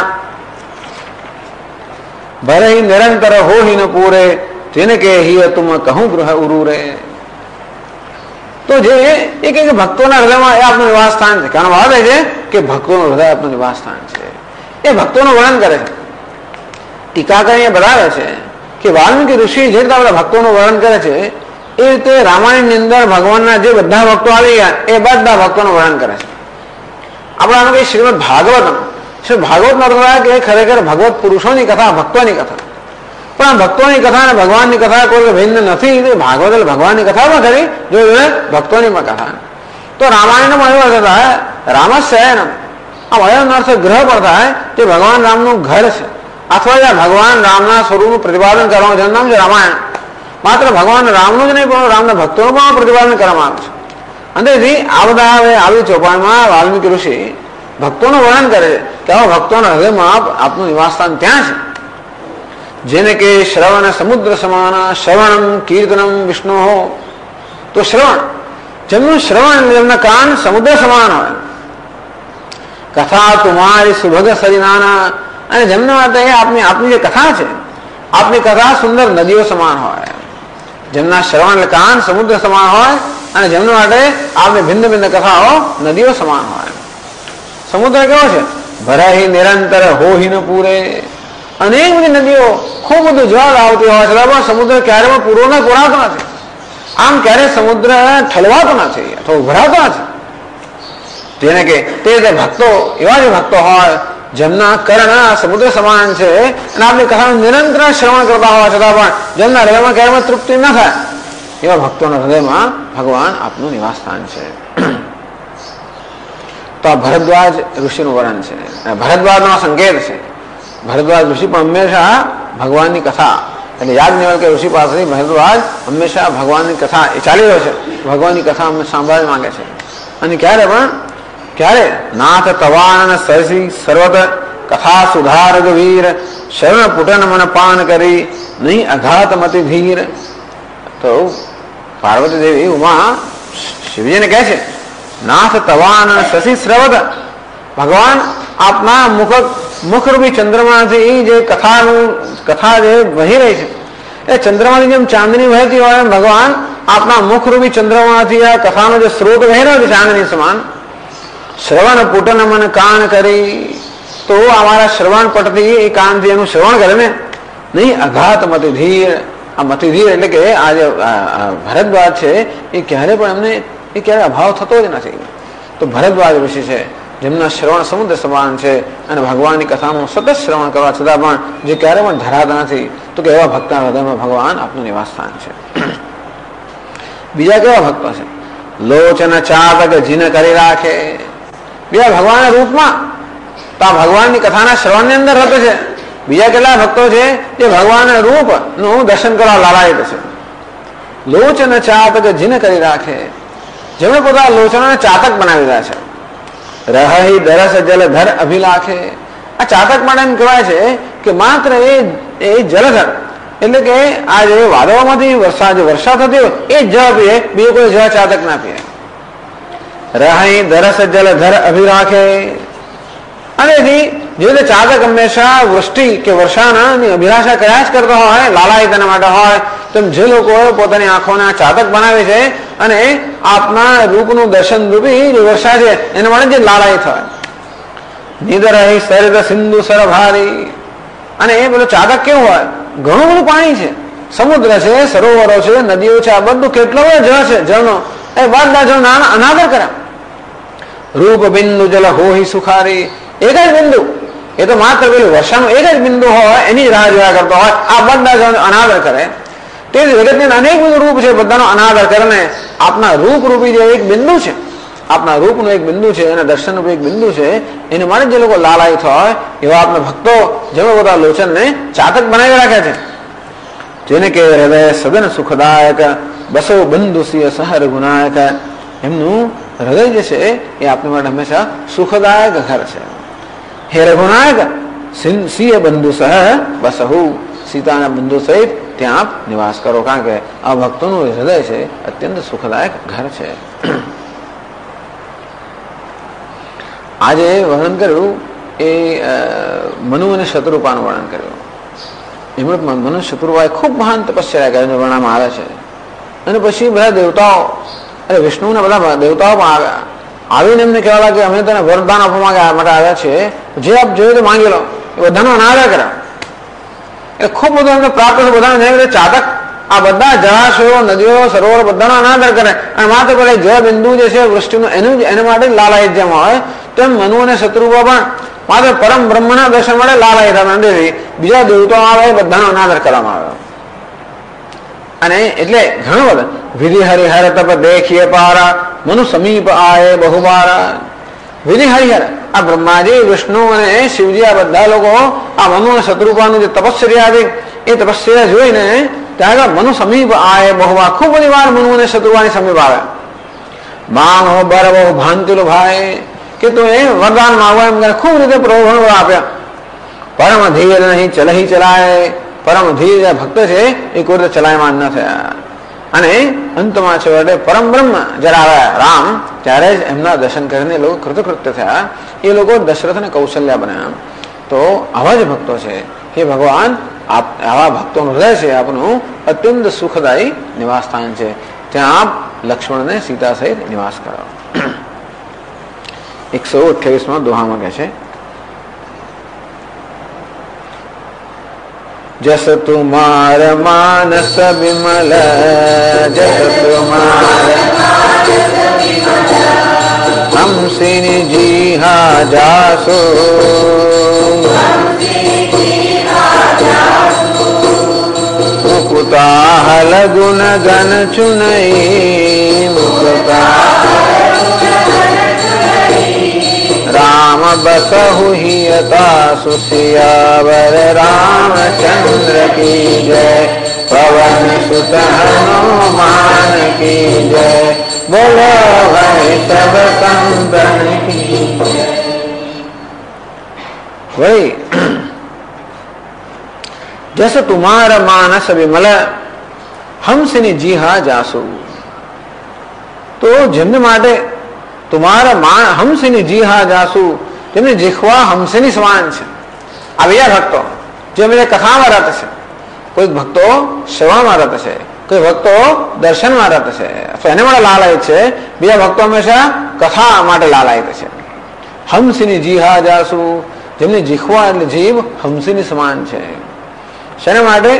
ભરે નિરંતર હો હિ ન પૂરે, જેને કે હિય તુમ કહું ગૃહ ઉરુ રે. તો જે એક ભક્તોના હૃદયમાં એ આપનું નિવાસ સ્થાન છે. કારણ વાત એ છે કે ભક્તોનું હૃદય આપનું નિવાસ સ્થાન છે. એ ભક્તોનું વર્ણન કરે છે. ટીકાકાર એ બતાવે છે કે વાલ્મીકી ઋષિ જે રીતે આપણા ભક્તોનું વર્ણન કરે છે એ રીતે રામાયણની અંદર ભગવાનના જે બધા ભક્તો આવી ગયા એ બધા ભક્તોનું વર્ણન કરે છે. આપણે કઈ શ્રીમદ ભાગવતમ, શ્રી ભાગવતમાં કે ખરેખર ભગવત પુરુષોની કથા, ભક્તોની કથા. પણ આ ભક્તોની કથા અને ભગવાનની કથા કોઈ ભિન્ન નથી. ભાગવત એટલે ભગવાનની કથા પણ ખરી, જો ભક્તોની પણ કથા. તો રામાયણમાં એવો અર્થ થાય રામસ્ય, આ વયનો અર્થ ગ્રહ પર થાય જે ભગવાન રામનું ઘર છે, અથવા જ્યાં ભગવાન રામના સ્વરૂપનું પ્રતિપાદન કરવાનું જેનું નામ છે રામાયણ. માત્ર ભગવાન રામનું જ નહીં પણ રામના ભક્તોનું પણ પ્રતિપાદન કરવામાં આવે છે. અંતેથી આ બધા આવી ચોપાઈમાં વાલ્મીકી ઋષિ ભક્તોનું વર્ણન કરે છે કે આવા ભક્તોના હૃદયમાં આપનું નિવાસસ્થાન ત્યાં છે. જેને કે શ્રવણ સમુદ્ર સમાના, શ્રવણમ કીર્તનમ વિષ્ણુ હો. તો શ્રવણ, જેમનું શ્રવણ જેમના કાન સમુદ્ર સમાન હોય, કથા તુમારી સુભગ સરિનાના, અને જેમના માટે આપની જે કથા છે, આપની કથા સુંદર નદીઓ સમાન હોય, જેમના શ્રવણ કાન સમુદ્ર સમાન હોય, અને જેમના માટે આપની ભિન્ન ભિન્ન કથાઓ નદીઓ સમાન હોય. સમુદ્ર કેવો છે? ભરાહી નિરંતર હોહી ન પૂરે. અનેક બધી નદીઓ ખૂબ બધું જળ આવતી હોય છતાં પણ સમુદ્ર ક્યારે પણ પૂરો પૂરાતો નથી. આમ ક્યારે સમુદ્ર ઠલવાતો નથી અથવા ઉભરાતો નથી. જેને કે તે ભક્તો એવા જે ભક્તો હોય જેમના કર્ણ સમુદ્ર સમાન છે અને આપણી કથાનું નિરંતર શ્રવણ કરતા હોવા છતાં પણ જેમના હૃદયમાં ક્યારેય તૃપ્તિ ન થાય એવા ભક્તોના હૃદયમાં ભગવાન આપનું નિવાસ સ્થાન છે. તો આ ભરદ્વાજ ઋષિનું વર્ણન છે. ભરદ્વાજનો સંકેત છે. ભરદ્વાજ ઋષિ પણ હંમેશા ભગવાનની કથા એટલે યાજ્ઞવલ્ક્ય ઋષિ પાસેથી ભરદ્વાજ હંમેશા ભગવાનની કથા એ ચાલી રહ્યો છે. ભગવાનની કથા અમે સાંભળવા માંગે છે. અને ક્યારે નાથ તવાન સરસી સર્વત કથા સુધાર વીર શરણ પુટન મન પાન કરી નહીં અઘાત મતિ ધીર. તો પાર્વતી દેવી ઉમા શિવજીને કહે છે, નાથ તવાન શશી સ્રવત, ભગવાન આપના મુખરૂપી ચંદ્રમાથી જે કથા જે વહી રહી છે એ ચંદ્રમાની જેમ ચાંદની વહેતી હોય ભગવાન આપના મુખરૂપી ચંદ્રમાથી આ કથાનો જે સ્ત્રોત વહી રહ્યો છે ચાંદની સમાન. શ્રવણ પુટન મન કાન કરી, તો અમારા શ્રવણ પટથી એ કાનથી એનું શ્રવણ કરે ને. નહીં અઘાત મતિધીર, આ મતિધીર એટલે કે આ જે ભરદ્વાજ છે એ ક્યારે પણ એમને એ ક્યારે અભાવ થતો જ નથી. તો ભરદ્વાજ ઋષિ છે જેમના શ્રવણ સમુદ્ર સમાન છે અને ભગવાનની કથાનું સતત શ્રવણ કરવા છતાં પણ જે ક્યારે પણ ધરાતા નથી. તો કે એવા ભક્તના હૃદયમાં ભગવાન આપનું નિવાસ સ્થાન છે. બીજા કેવા ભક્તો છે? લોચન ચાતક જીન કરી રાખે. બીજા ભગવાનના રૂપમાં તો આ ભગવાનની કથાના શ્રવણની અંદર રત છે. બીજા કેટલા ભક્તો છે જે ભગવાનના રૂપનું દર્શન કરવા લાલાયિત છે. લોચન ચાતક જીન કરી રાખે, જેમણે પોતાના લોચનોને ચાતક બનાવી રહ્યા છે. રહી દરસ જલ ધર અભિલાખે. આ ચાતક માટે એમ કહેવાય છે કે માત્ર એ જલધર એટલે કે આ જે વાદળોમાંથી વર્ષા થતી હોય એ જળ પીએ, બીજો કોઈ જળ ચાતક ના પીએ. રહી દરસ જલ ધર અભિલાખે. અને જે રીતે ચાતક હંમેશા વૃષ્ટિ કે વર્ષાના અભિલાષા કર્યા જ કરતો હોય, લાલાયિત એના માટે હોય, તેમ જે લોકો પોતાની આંખોને ચાતક બનાવે છે અને આપના રૂપનું દર્શન રૂપી જે વર્ષા છે એના માટે જે લાલાયિત હોય. નિદર સરિત સિંધુ સરભારી. અને એ બધું ચાતક કેવું હોય? ઘણું બધું પાણી છે, સમુદ્ર છે, સરોવરો છે, નદીઓ છે, આ બધું કેટલો બધો જળ છે. જળનો એ બધા જળ અનાદર કરે. રૂપ બિંદુ જલ હોહી સુખારી. એક જ બિંદુ, એ તો માત્ર પેલું વર્ષાનું એક જ બિંદુ હોય એની જ રાહ જોયા કરતો હોય, આ બધા જળ અનાદર કરે. તે જગતની અનેક બધું રૂપ છે, બધાનો અનાદર કરીને આપના રૂપ રૂપી જે એક બિંદુ છે, આપના રૂપનું એક બિંદુ છે અને દર્શન રૂપી એક બિંદુ છે, એને માટે જે લોકો લાલાયિત હોય એવા આપના ભક્તો જેવા બધા લોચનને ચાતક બનાવી રાખ્યા છે. જેને કે હૃદય સદન સુખદાયક બસો બંધુ સિંહ સહર ગુનાયક. એમનું હૃદય જે છે એ આપણી માટે હંમેશા સુખદાયક ઘર છે. હે રઘુનાયક સિંહ બંધુ સહ બસહુ. સીતાના બંધુ સહિત ત્યાં આપ નિવાસ કરો, કારણ કે આ ભક્તોનું હૃદય છે અત્યંત સુખદાયક ઘર છે. આજે વર્ણન કર્યું એ મનુ અને શત્રુપાનું વર્ણન કર્યું. એમણે મનુ શત્રુપાએ ખૂબ મહાન તપસ્યા કરીને વર્ણવામાં આવે છે. અને પછી બધા દેવતાઓ અને વિષ્ણુના બધા દેવતાઓ પણ આવ્યા. આવીને એમને કહેવા લાગે અમે તને વરદાન આપવા માટે આવ્યા છે, જે આપ જોયું તો માંગી લો. એ બધાનો અનાદર કર્યા. એ ખૂબ બધું એમને પ્રાપ્ત થયું. બધાને ચાતક આ બધા જળાશયો, નદીઓ, સરોવર બધાનો અનાદર કરે અને માત્ર પેલા જળ બિંદુ જે છે વૃષ્ટિનું એના માટે લાલાયિત જેમ હોય તેમ મનુ અને શત્રુઓ પણ માત્ર પરમ બ્રહ્મના દર્શન માટે લાલાયિત નથી. બીજા દેવતાઓ આવે બધાનો અનાદર કરવામાં આવ્યો. અને એટલે ઘણું બધું વિધિ હરિહર તપ દેખીએ પારા મનુ સમીપ આયે બહુબારા. વિધિ હરિહર આ બ્રહ્માજી, વિષ્ણુ અને શિવજી આ બધા લોકો આ મનુ અને શત્રુપાનું જે તપસ્યા હતી એ તપસ્યા જોઈને ત્યાં મનુ સમીપ આયે બહુવાર. ખૂબ બધી વાર મનુ અને શત્રુપાની સમીપ આવે. માંગ હો બર બહુ ભાંતિલો ભાઈ કે તું એ વરદાન માંગો એમ ખૂબ રીતે પ્રલોભન આપ્યા. પરમ ધીર નહીં ચલહી ચલાય. પરમ ધીર ભક્ત છે એ કોઈ રીતે ચલાયમાન ન થયા. અને અંતમાં છેવટે પરમ બ્રહ્મ જયારે આવ્યા રામ, ત્યારે જ એમના દર્શન કરીને લોકો કૃતકૃત્ય થયા. એ લોકો દશરથ અને કૌશલ્યા બન્યા. તો આવા જ ભક્તો છે. હે ભગવાન, આપ આવા ભક્તોનું હૃદય છે આપનું અત્યંત સુખદાયી નિવાસ સ્થાન છે. ત્યાં આપ લક્ષ્મણને સીતા સહિત નિવાસ કરો. 128 દોહામાં કહે છે, जस तुम्हार मानस विमल, जस तुम्हार हमसिनि जीहा जासो, मुकुता हल गुण गण चुनई, मुकुता राम बसहु हियता सुसियावर रामचंद्र की जय, पवन सुत हनुमान की जय, बोलो भाई सब संतन की जय. वही जस तुम्हारा मानस विमल, हमसिनी जीहा जासु. तो જેમને માટે તમારા હંસની જીહા જાસુ, જેમની જીહવા હંસની સમાન છે. આ બીજા ભક્તો જેમને કથામાં રત છે, કોઈ ભક્તો સેવામાં રત છે, કોઈ ભક્તો દર્શનમાં રત છે, એને માટે લાલાયિત છે. બીજા ભક્તો હંમેશા કથા માટે લાલાયિત છે. હંસની જીહા જાસુ, જેમની જીહવા એટલે જીભ હંસની સમાન છે. શેના માટે?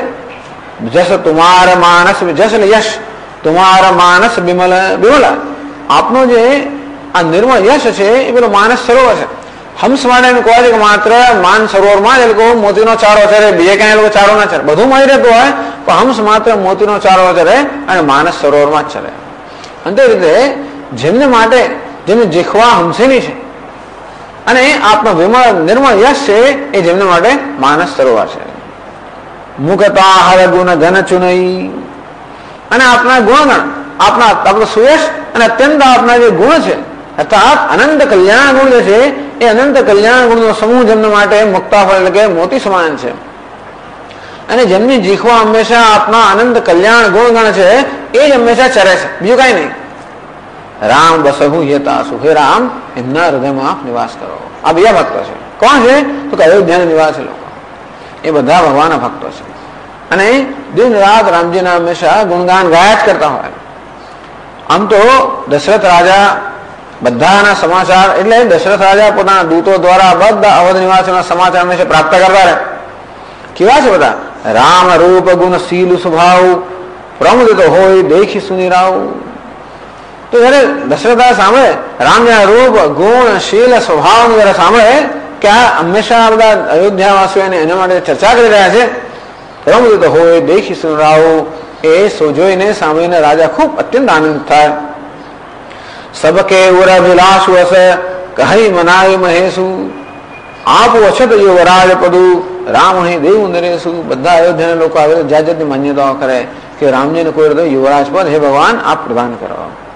જસ તુમાર માનસ, જસ એટલે યશ, તુમાર માનસ વિમલ, વિમલ આપનો જે આ નિર્મળ યશ છે એ પેલો માનસ સરોવર છે. હંસ માટે કહે છે કે માત્ર માન સરોવરમાં જ એ લોકો મોતીનો ચારો ચરે, બીજે ક્યાંય લોકો ચારો ના ચરે, બધું મળી રહેતું હોય પણ હંસ માત્ર મોતીનો ચારો ચરે અને માનસ સરોવરમાં જ ચરે. અંતે રીતે જેમને માટે જેમની જીહવા હંસની છે અને આપનો વિમળ નિર્મળ યશ છે એ જેમને માટે માનસ સરોવર છે. મુકતા હર ગુણ ઘન ચુનઈ, અને આપના ગુણગણ, આપના આપણો સુયશ અને અત્યંત આપના જે ગુણ છે અર્થાત અનંત કલ્યાણ ગુણ જે છે એ અનંત કલ્યાણ ગુણનો સમૂહ જેમના માટે મુક્તાફળ એટલે કે મોતી સમાન છે. અને જેમની જીહવા હંમેશા આપના અનંત કલ્યાણ ગુણગણ છે એ જ હંમેશા ચરે છે, બીજું કઈ નહીં. રામ બસહુ યતાસુ, હે રામ એમના હૃદયમાં આપ નિવાસ કરો. આ બીજા ભક્તો છે. કોણ છે? તો કે અયોધ્યાના નિવાસી લોકો, એ બધા ભગવાનના ભક્તો છે. અને દિન રાત રામજીના હંમેશા ગુણગાન ગાયા જ કરતા હોય. આમ તો દશરથ રાજા બધાના સમાચાર, એટલે દશરથ રાજા પોતાના દૂતો દ્વારા બધા અવધ નિવાસીઓના સમાચાર હંમેશા પ્રાપ્ત કરતા રહે. કેવા છે બધા? રામ રૂપ ગુણ શીલ સ્વભાવ, પ્રમુદિત હોય દેખી સુનિરાવ. તો જયારે દશરથ સામે રામના રૂપ ગુણ શીલ સ્વભાવ જયારે સાંભળે કે આ હંમેશા બધા અયોધ્યાવાસીઓને એના માટે ચર્ચા કરી રહ્યા છે, પ્રમુદિત હોય દેખી સુનિરાવ, એ જોઈને સાંભળીને રાજા ખૂબ અત્યંત આનંદ થાય. સબકે ઉરભિલાષુ અસ કહી મનાય મહેશુ, આપ અછત યુવરાજ પદુ રામ અહીં દેવ નરેશુ. બધા અયોધ્યાના લોકો આવે જાત જાતની માન્યતાઓ કરે કે રામજીને કોઈ રીતે યુવરાજ પદ હે ભગવાન આપ પ્રદાન કરો.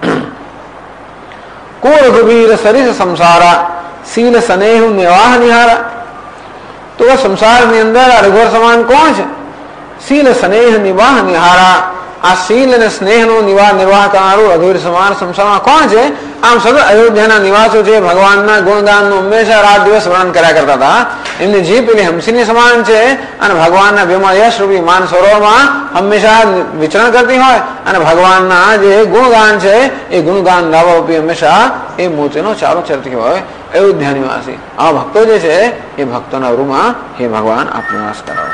કો રઘુવીર સરિસ સંસારા, શીલ સ્નેહ નિવાહ નિહારા. તો સંસારની અંદર આ રઘુવર સમાન કોણ છે? શીલ સ્નેહ નિવાહ નિહારા. આ શીલ અને સ્નેહનો નિર્વાહ કરનારું રઘુવીર સમાન સંસારમાં કોણ છે? આમ સદા અયોધ્યાના નિવાસો છે, ભગવાનના ગુણગાનનું હંમેશા રાત દિવસ વર્ણન કર્યા કરતા હતા. એમની જીભ પેલી હંસની સમાન છે અને ભગવાનના વિમળ યશ રૂપી માન સરોવરમાં હંમેશા વિચરણ કરતી હોય અને ભગવાનના જે ગુણગાન છે એ ગુણગાન લાવવા રૂપી હંમેશા એ મોતીનો ચારો ચરતી હોય અયોધ્યા નિવાસી. આ ભક્તો જે છે એ ભક્તોના રૂમાં હે ભગવાન આપ નિવાસ કરો.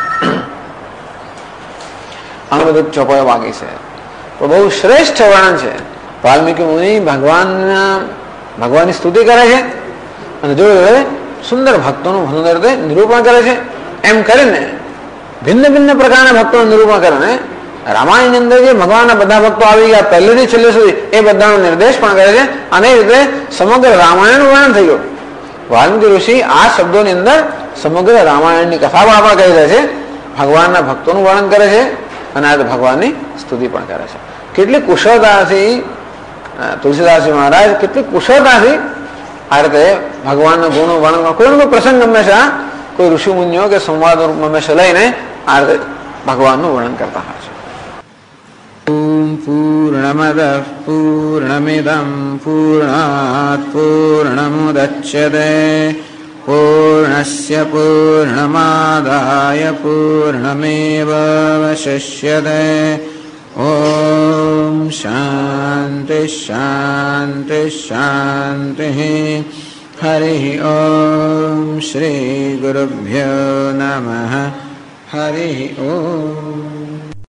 આમ બધું ચોપાયો બાકી છે તો બહુ શ્રેષ્ઠ વર્ણન છે. વાલ્મીકી મુનિ ભગવાનની સ્તુતિ કરે છે અને જોડે સુંદર ભક્તોનું સુંદર રીતે નિરૂપણ કરે છે. એમ કરીને ભિન્ન ભિન્ન પ્રકારના ભક્તોનું નિરૂપણ કરે ને રામાયણની અંદર જે ભગવાનના બધા ભક્તો આવી ગયા પહેલેથી છેલ્લે સુધી એ બધાનો નિર્દેશ પણ કરે છે અને એ રીતે સમગ્ર રામાયણનું વર્ણન થઈ ગયું. વાલ્મીકી ઋષિ આ શબ્દોની અંદર સમગ્ર રામાયણની કથા પણ આપણે કહી રહે છે, ભગવાનના ભક્તોનું વર્ણન કરે છે અને આ ભગવાનની સ્તુતિ પણ કરે છે. કેટલી કુશળતાથી તુલસીદાસજી મહારાજ કેટલી કુશળતાથી આ રીતે ભગવાનના ગુણો વર્ણન, કોઈ પ્રસંગ હંમેશા કોઈ ઋષિ મુનિઓ કે સંવાદ હંમેશા લઈને આ રીતે ભગવાનનું વર્ણન કરતા હોય છે. પૂર્ણમદ પૂર્ણમિદં પૂર્ણાત પૂર્ણમુદચ્યતે पूर्णस्य पूर्णमादाय पूर्णमेवावशिष्यते। ॐ शान्तिः शान्तिः शान्तिः। हरिः ॐ श्रीगुरुभ्यो नमः। हरिः ॐ।